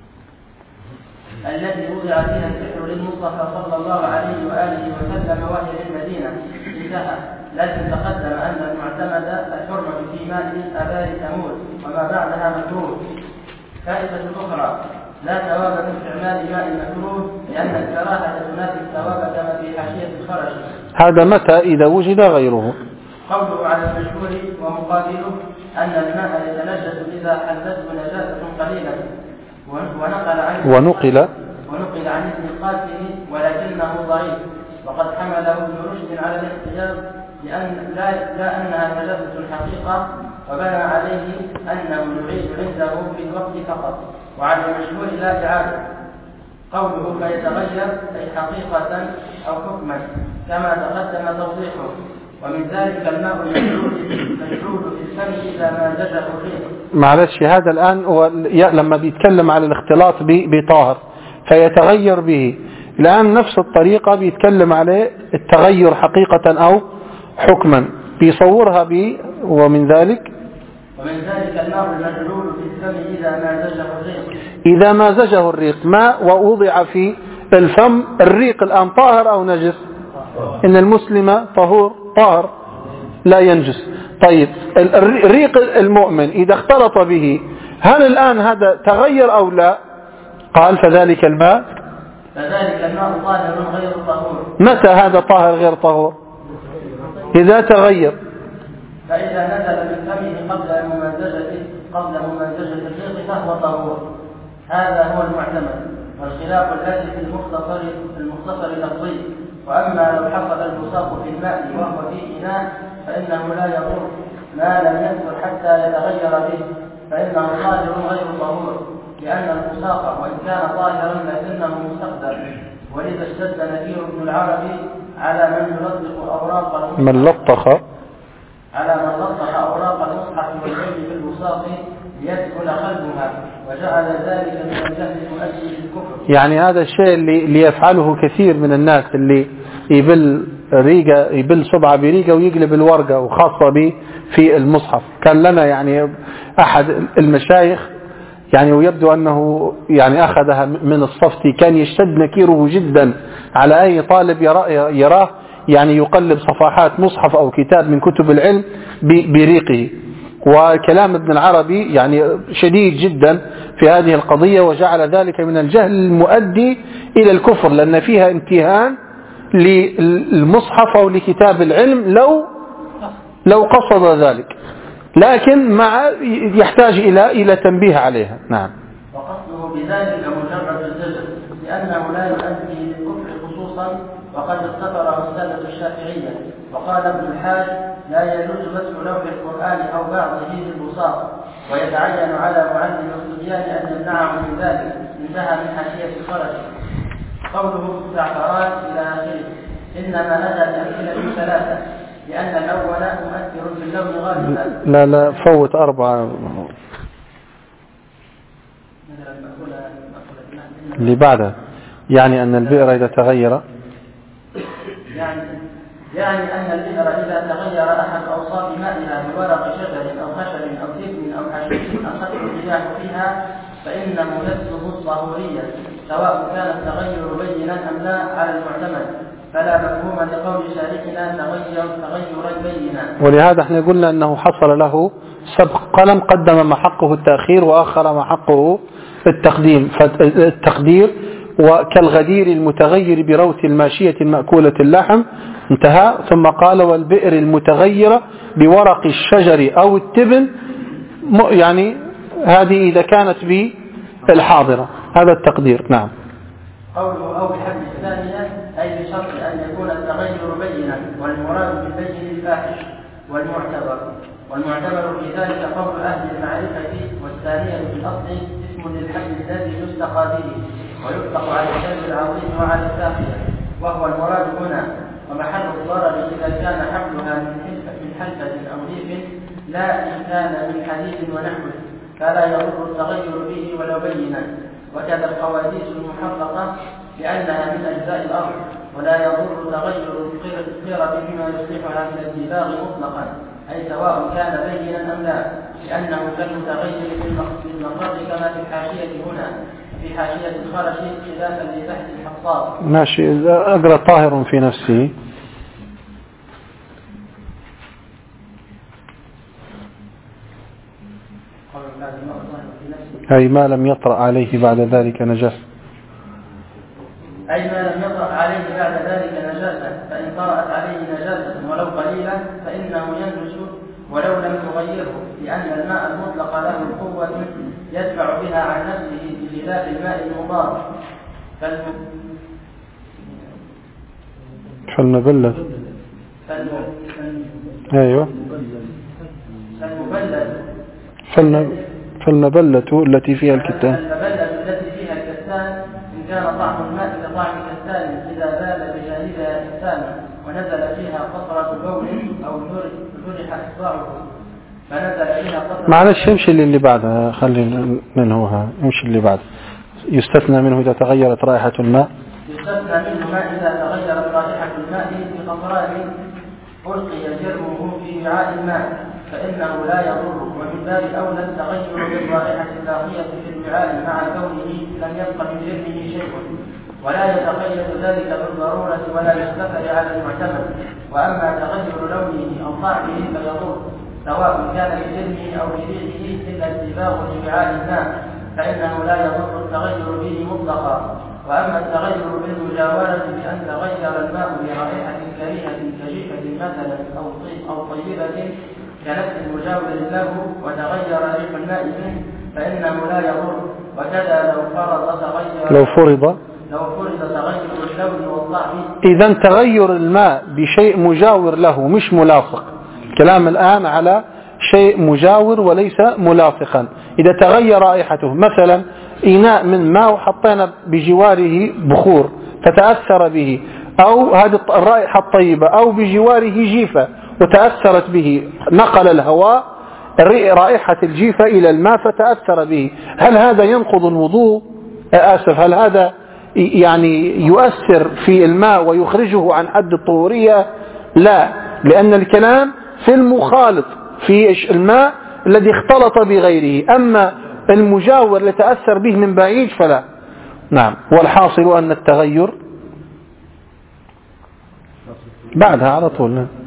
التي وضع فيها السحر للمصطفى صلى الله عليه وآله وسلم وهي للمدينة انتهى. لكن تقدم أن المعتمد الحرمة في ماء آبار ثمود وما بعدها مكروه. فائدة أخرى: لا ثواب من استعمال ماء المكروه، لأن الكراهة تنافي الثواب كما في حاشية الخرج. هذا متى إذا وجد غيره. قوله على المشهور ومقابله أن الماء يتنجس إذا حدثته نجاسة قليلة، ونقل عنه ونقل ونقل عن ابن القاسم ولكنه ضعيف، وقد حمله ابن رشد على الاحتجاج لأن لا, لا أنها نجاسة حقيقة، وبنى عليه أنه يعيد عنده في الوقت فقط، وعلى المشهور لا إعادة. قوله فيتغير أي حقيقة أو حكما كما تقدم توضيحه. ومن ذلك الماء المجعول في الفم إذا ما زجه الريح. معلش هذا الآن هو لما بيتكلم على الاختلاط بطاهر فيتغير به، الآن نفس الطريقة بيتكلم عليه التغير حقيقة أو حكما، بيصورها ب ومن ذلك ومن ذلك الماء المجعول في الفم إذا ما زجه الريق. إذا ما زجه الريق ماء ووضع في الفم، الريق الآن طاهر أو نجس؟ إن المسلم طهور طاهر لا ينجس. طيب الريق المؤمن إذا اختلط به هل الآن هذا تغير أو لا؟ قال فذلك الماء فذلك الماء طاهر غير طهور. متى هذا طاهر غير طهور؟ إذا تغير. فإذا نزل من فمه قبل ممزجة قبل ممزجة الريق فهو طهور. هذا هو المعتمد، والخلاف الذي في المختصر المختصر لفظي. وأما لو حصل البصاق في الماء وهو في إناء فإنه لا يضر ما لم يكثر حتى يتغير به، فإنه طاهر غير طهور، لأن البصاق وإن كان طاهرا لكنه مستقدر. ولذا اشتد نكير ابن العربي على من يلطخ أوراق المصحف من لطخ على من لطخ أوراق المصحف والعلم بالبصاق ليدخل قلبها، وجعل ذلك من الجهل المؤدي للكفر. يعني هذا الشيء اللي, اللي يفعله كثير من الناس، اللي يبل ريقة يبل صبعة بريقة ويقلب الورقة، وخاصة به في المصحف. كان لنا يعني أحد المشايخ يعني ويبدو أنه يعني أخذها من الصفتي، كان يشتد نكيره جدا على أي طالب يراه يعني يقلب صفحات مصحف أو كتاب من كتب العلم بريقه، وكلام ابن العربي يعني شديد جدا في هذه القضية، وجعل ذلك من الجهل المؤدي إلى الكفر، لأن فيها امتهان للمصحف أو لكتاب العلم لو لو قصد ذلك، لكن مع يحتاج إلى إلى تنبيه عليها. نعم. وقصده بذلك مجرد الزجر، لأنه لا يؤدي للكفر خصوصا، وقد اختبره السادة الشافعية. وقال ابن الحاج: لا يجوز مسح لوح القرآن أو بعضه بالبساط، ويتعين على معلم الصبيان أن يمنعه من ذلك. انتهى من حاشية الخرج. قوله زعفران إلى آخره إنما أتى بأمثلة ثلاثة، لأن الأول مؤثر في اللون غالبا. لا لا فوت أربعة اللي بعدها، يعني أن البئر إذا تغير يعني يعني أن البئر إذا تغير أحد أوصاف مائها بورق شجر أو خشب أو تبن أو حشيش أخذت الرياح فيها فإنه يسلب الطهورية، سواء كان التغير بينا أم لا على المعتمد، فلا مفهوم لقول شارحنا تغير تغيرا بينا. ولهذا احنا قلنا أنه حصل له سبق قلم، قدم ما حقه التأخير وآخر ما حقه التقديم التقدير، وكالغدير المتغير بروث الماشية المأكولة اللحم. انتهى. ثم قال: والبئر المتغيرة بورق الشجر أو التبن، يعني هذه إذا كانت بالحاضرة. هذا التقدير. نعم. قوله أو بحد الثانية أي بشرط أن يكون التغير بينا، والمراد بالبين الفاحش والمعتبر. والمعتبر في ذلك قول أهل المعرفة. والثانية في الأصل اسم للحد الذي يستقى به ويطلق على الكلب العظيم وعلى الساقية، وهو المراد هنا. ومحل الضرر إذا كان حملها من حلفة أو ريف، لا إن كان من حديد ونحوه، فلا يضر التغير به ولو بينا. وكذا القواديس المحققة لأنها من أجزاء الأرض، ولا يضر تغير القرب بما يصلحها من الدباغ مطلقا، أي سواء كان بينا أم لا، لأنه كالمتغير في المقر كما في الحاشية هنا في حاشية الخرش خلافا لبحث الحصاد. ماشي. أقرأ طاهر في نفسه. أي ما لم يطرأ عليه بعد ذلك نجاسة. أي ما لم يطرأ عليه بعد ذلك نجاسة، فإن طرأت عليه نجاسة ولو قليلة فإنه ينجس ولو لم تغيره، لأن الماء المطلق له قوة يدفع بها عن نفسه بخلاف الماء المضاد. فالمبلة أيوة فالمبلة التي فيها الكتان المبلة التي فيها الكتان إن كان طعم الماء كطعم كتان إذا زال بجانبها كتان ونزل فيها قطرة بول أو جرح إصبعه فنزل فيها قطرة. معلش يمشي اللي بعدها، خلي منه يمشي اللي بعد. يستثنى منه إذا تغيرت رائحة الماء. يستثنى منه ما إذا تغيرت رائحة الماء بقطران ألقي جرمه في وعاء الماء فإنه لا يضر، ومن باب أولى التغير بالرائحة الباقية في الوعاء مع كونه لم يبق من جرمه شيء، ولا يتقيد ذلك بالضرورة ولا يختفى على المعتمد. وأما تغير لونه أو طعمه فيضر، سواء كان بجرمه أو بريحه إلا الدباغ لوعاء الماء، فإنه لا يضر التغير به مطلقا. وأما التغير بالمجاورة بأن تغير الماء برائحة كريهة كجيفة مثلا أو أو طيبة كنفس المجاور له وتغير ريح الماء منه فإنه لا يضر. وكذا لو فرض تغير لو فرض لو فرض تغير اللون والطعم. إذا تغير الماء بشيء مجاور له مش ملاصق. الكلام الآن على شيء مجاور وليس ملاصقا. إذا تغير رائحته، مثلا إناء من ماء وحطينا بجواره بخور فتأثر به، أو هذه الرائحة الطيبة، أو بجواره جيفة وتأثرت به، نقل الهواء رائحة الجيفة إلى الماء فتأثر به، هل هذا ينقض الوضوء؟ آسف، هل هذا يعني يؤثر في الماء ويخرجه عن حد الطهورية؟ لا، لأن الكلام في المخالط في الماء الذي اختلط بغيره، أما المجاور لتأثر به من بعيد فلا. نعم. والحاصل أن التغير بعدها على طول.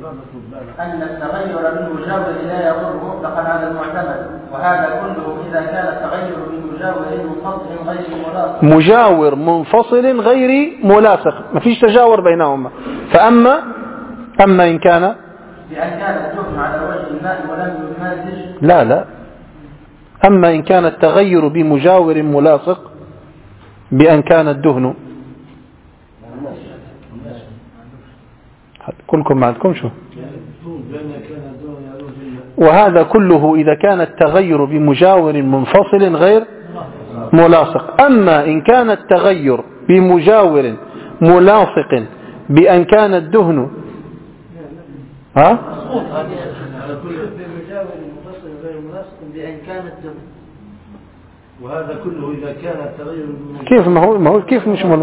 أن التغير بالمجاور لا يضر مطلقا على المعتمد، وهذا كله إذا كان التغير بالمجاور منفصل غير ملاصق. مجاور منفصل غير ملاصق، ما فيش تجاور بينهما. فأما أما إن كان بأن كان الدهن على وجه الماء ولم يمازج. لا لا أما إن كان التغير بمجاور ملاصق بأن كان الدهن، كلكم ما عندكم شو، وهذا كله إذا كان التغير بمجاور منفصل غير ملاصق. أما إن كان التغير بمجاور ملاصق بأن كان الدهن ها بأن كان الدهن، وهذا كله إذا كان التغير كيف ما هو ما هو كيف مش ملاصق؟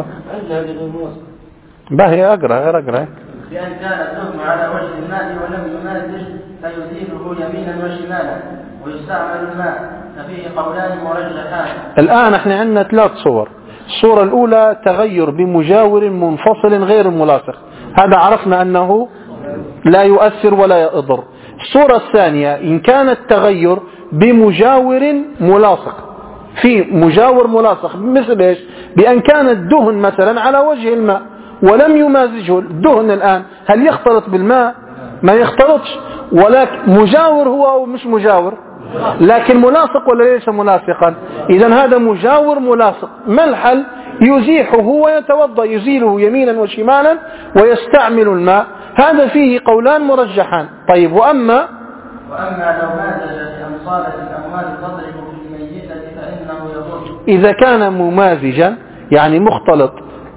باهي أقرأ غير أقرأ. بأن كان الدهن على وجه الماء ولم يمازج فيزيله يمينا وشمالا ويستعمل الماء، ففيه قولان مرجحان. الآن احنا عندنا ثلاث صور. الصورة الأولى تغير بمجاور منفصل غير ملاصق، هذا عرفنا أنه لا يؤثر ولا يضر. الصورة الثانية إن كان التغير بمجاور ملاصق، في مجاور ملاصق مثل إيش؟ بأن كان الدهن مثلا على وجه الماء ولم يمازجه. الدهن الآن هل يختلط بالماء؟ ما يختلطش، ولكن مجاور هو أو مش مجاور، لكن ملاصق ولا ليس ملاصقا؟ إذن هذا مجاور ملاصق. ما الحل؟ يزيحه ويتوضأ، يزيله يمينا وشمالا ويستعمل الماء. هذا فيه قولان مرجحان. طيب وأما وأما لو مازج بأمصالة الأموال تضرب في الميتة فإنه يضر. إذا كان ممازجا يعني مختلط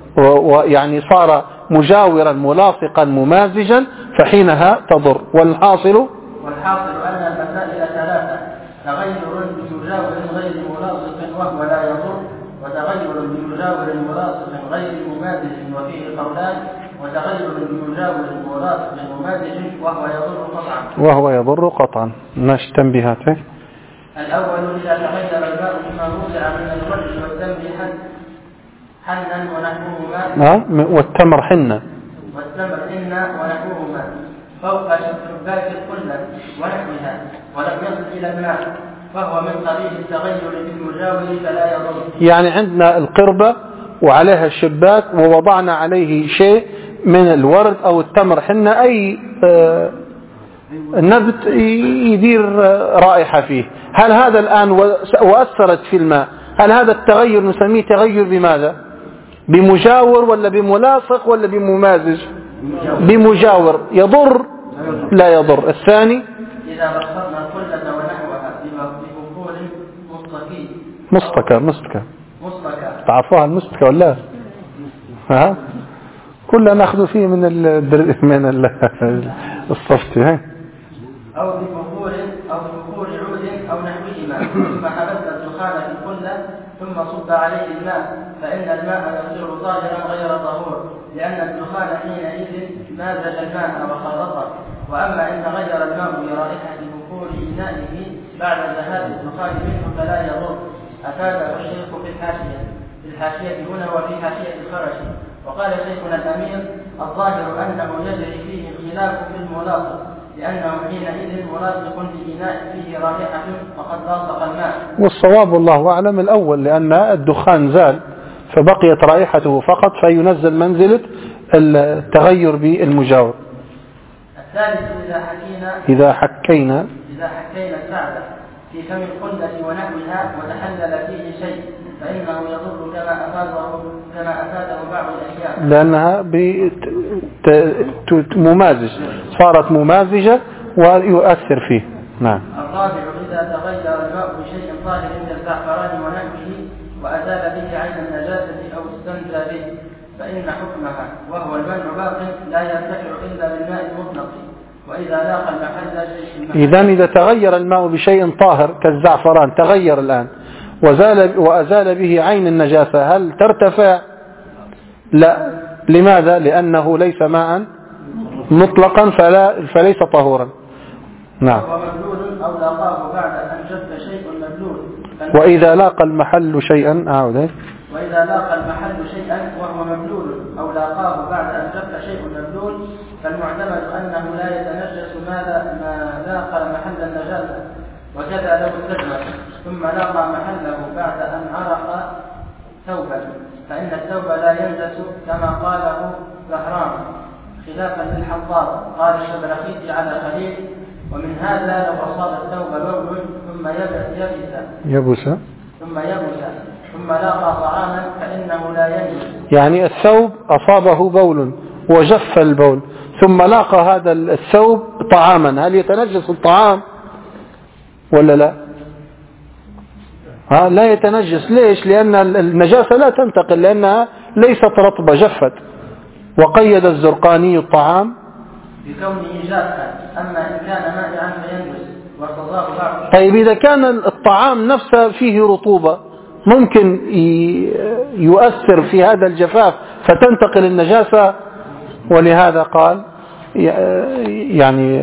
ويعني صار مجاورا ملاصقا ممازجا فحينها تضر. والحاصل والحاصل أن المسائل ثلاثة: تغير بمجاور غير ملاصق وهو لا يضر، وتغير بمجاور ملاصق غير ممازج وفيه قولان، وتغير بمجاور ملاصق ممازج وهو يضر قطعا. وهو يضر قطعا. ماشي تنبيهاته. الأول إذا تغير الماء بما وضع من الوجه والدم حن حنا ونحوهما. آه والتمر حنة. والتمر حنة ونحوهما فوق شباك القلة ونحوها ولم يصل إلى الماء فهو من قبيل التغير بالمجاور فلا يضر. يعني عندنا القربة وعليها الشباك ووضعنا عليه شيء من الورد أو التمر حنة، أي آه نبت يدير رائحة فيه. هل هذا الآن وأثرت في الماء، هل هذا التغير نسميه تغير بماذا؟ بمجاور ولا بملاصق ولا بممازج؟ بمجاور. يضر لا يضر. الثاني إذا بخرنا القلة ونحوها ببخور مستكي مستكى مستكى مستكى تعرفوها المستكى ولا ها؟ كلنا نأخذ فيه من ال من الصفت ها؟ أو ببخور أو ببخور عود أو نحوهما ثم حبست الدخان في القلة ثم صب عليه الماء فإن الماء يصير طاهرا غير طهور، لأن الدخان حينئذ مازج الماء وخلطه. وأما إن تغير الماء برائحة بخور إنائه بعد ذهاب الدخان منه فلا يضر. أفاد الشيخ في الحاشية في الحاشية هنا وفي حاشية الخرشي. وقال شيخنا الأمير: الظاهر أنه يجري فيه الخلاف في الملاصق، لأنه حينئذ ملاصق لإناء فيه رائحة فقد لاصق الماء. والصواب والله أعلم الأول، لأن الدخان زال فبقيت رائحته فقط فينزل منزلة التغير بالمجاور. الثالث إذا حكينا إذا حكينا إذا حكينا السعد في فم القلة ونحوها وتحلل فيه شيء فإنه يضر كما أفاده كما أفاده بعض الأشياء، لأنها ممازج، صارت ممازجة ويؤثر فيه. نعم. الرابع إذا تغير الماء بشيء طاهر كالزعفران ونحوه وأزال به عين النجاسة أو استنجى به فإن حكمها وهو المنع باق لا يرتفع إلا بالماء المطلق. وإذا لاقى المحل شيء إذا إذا تغير الماء بشيء طاهر كالزعفران تغير الآن وزال وأزال به عين النجاسة، هل ترتفع؟ لا. لماذا؟ لأنه ليس ماء مطلقا فلا فليس طهورا. نعم. ومبلول أو لاقاه بعد أن جف شيء مبلول. وإذا لاقى المحل شيئا أعود وإذا لاقى المحل شيئا وهو مبلول أو لاقاه بعد أن جف شيء مبلول فالمعتمد أنه لا يتنجس ما لاقى محل النجاسة، وكذا لو استجمر ثم لاقى محله بعد أن عرق ثوبا فإن الثوب لا ينجس كما قاله زهران خلافا للحضار. قال الشبرخيتي على خليل: ومن هذا لو أصاب الثوب بول ثم يبس يبس ثم يبس ثم لاقى طعاما فإنه لا ينجس. يعني الثوب أصابه بول وجف البول ثم لاقى هذا الثوب طعاما، هل يتنجس الطعام ولا لا؟ ها لا يتنجس. ليش؟ لأن النجاسة لا تنتقل لأنها ليست رطبة، جفت. وقيد الزرقاني الطعام بكونه جافا، أما إن كان مائعا فينجس وارتضاه بعض. طيب إذا كان الطعام نفسه فيه رطوبة ممكن يؤثر في هذا الجفاف فتنتقل النجاسة، ولهذا قال يعني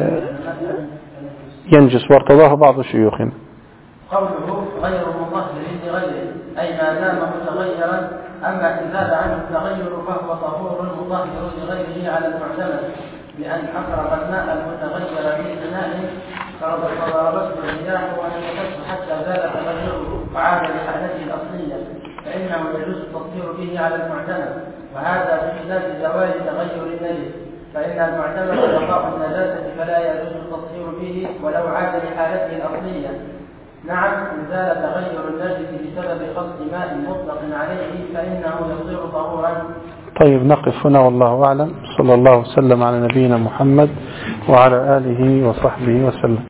ينجس وارتضاه بعض شيوخنا. قوله غير مطهر لغيره أي ما دام متغيرا، أما إن زاد عنه التغير فهو طهور مطهر لغيره على المعتمد، لأن أقرب الماء المتغير في إناء فضربته الرياح ونفسته حتى زال تغيره وعاد لحالته الأصلية، فإنه يجوز التطهير به على المعتمد، وهذا بخلاف زوال تغير النجس، فإن المعتمد بقاء النجاسة فلا يجوز التطهير به ولو عاد لحالته الأصلية. نعم، إن زال تغير النجس بسبب قصد ماء مطلق عليه فإنه يصير طهورا. طيب نقف هنا والله أعلم. صلى الله وسلم على نبينا محمد وعلى آله وصحبه وسلم.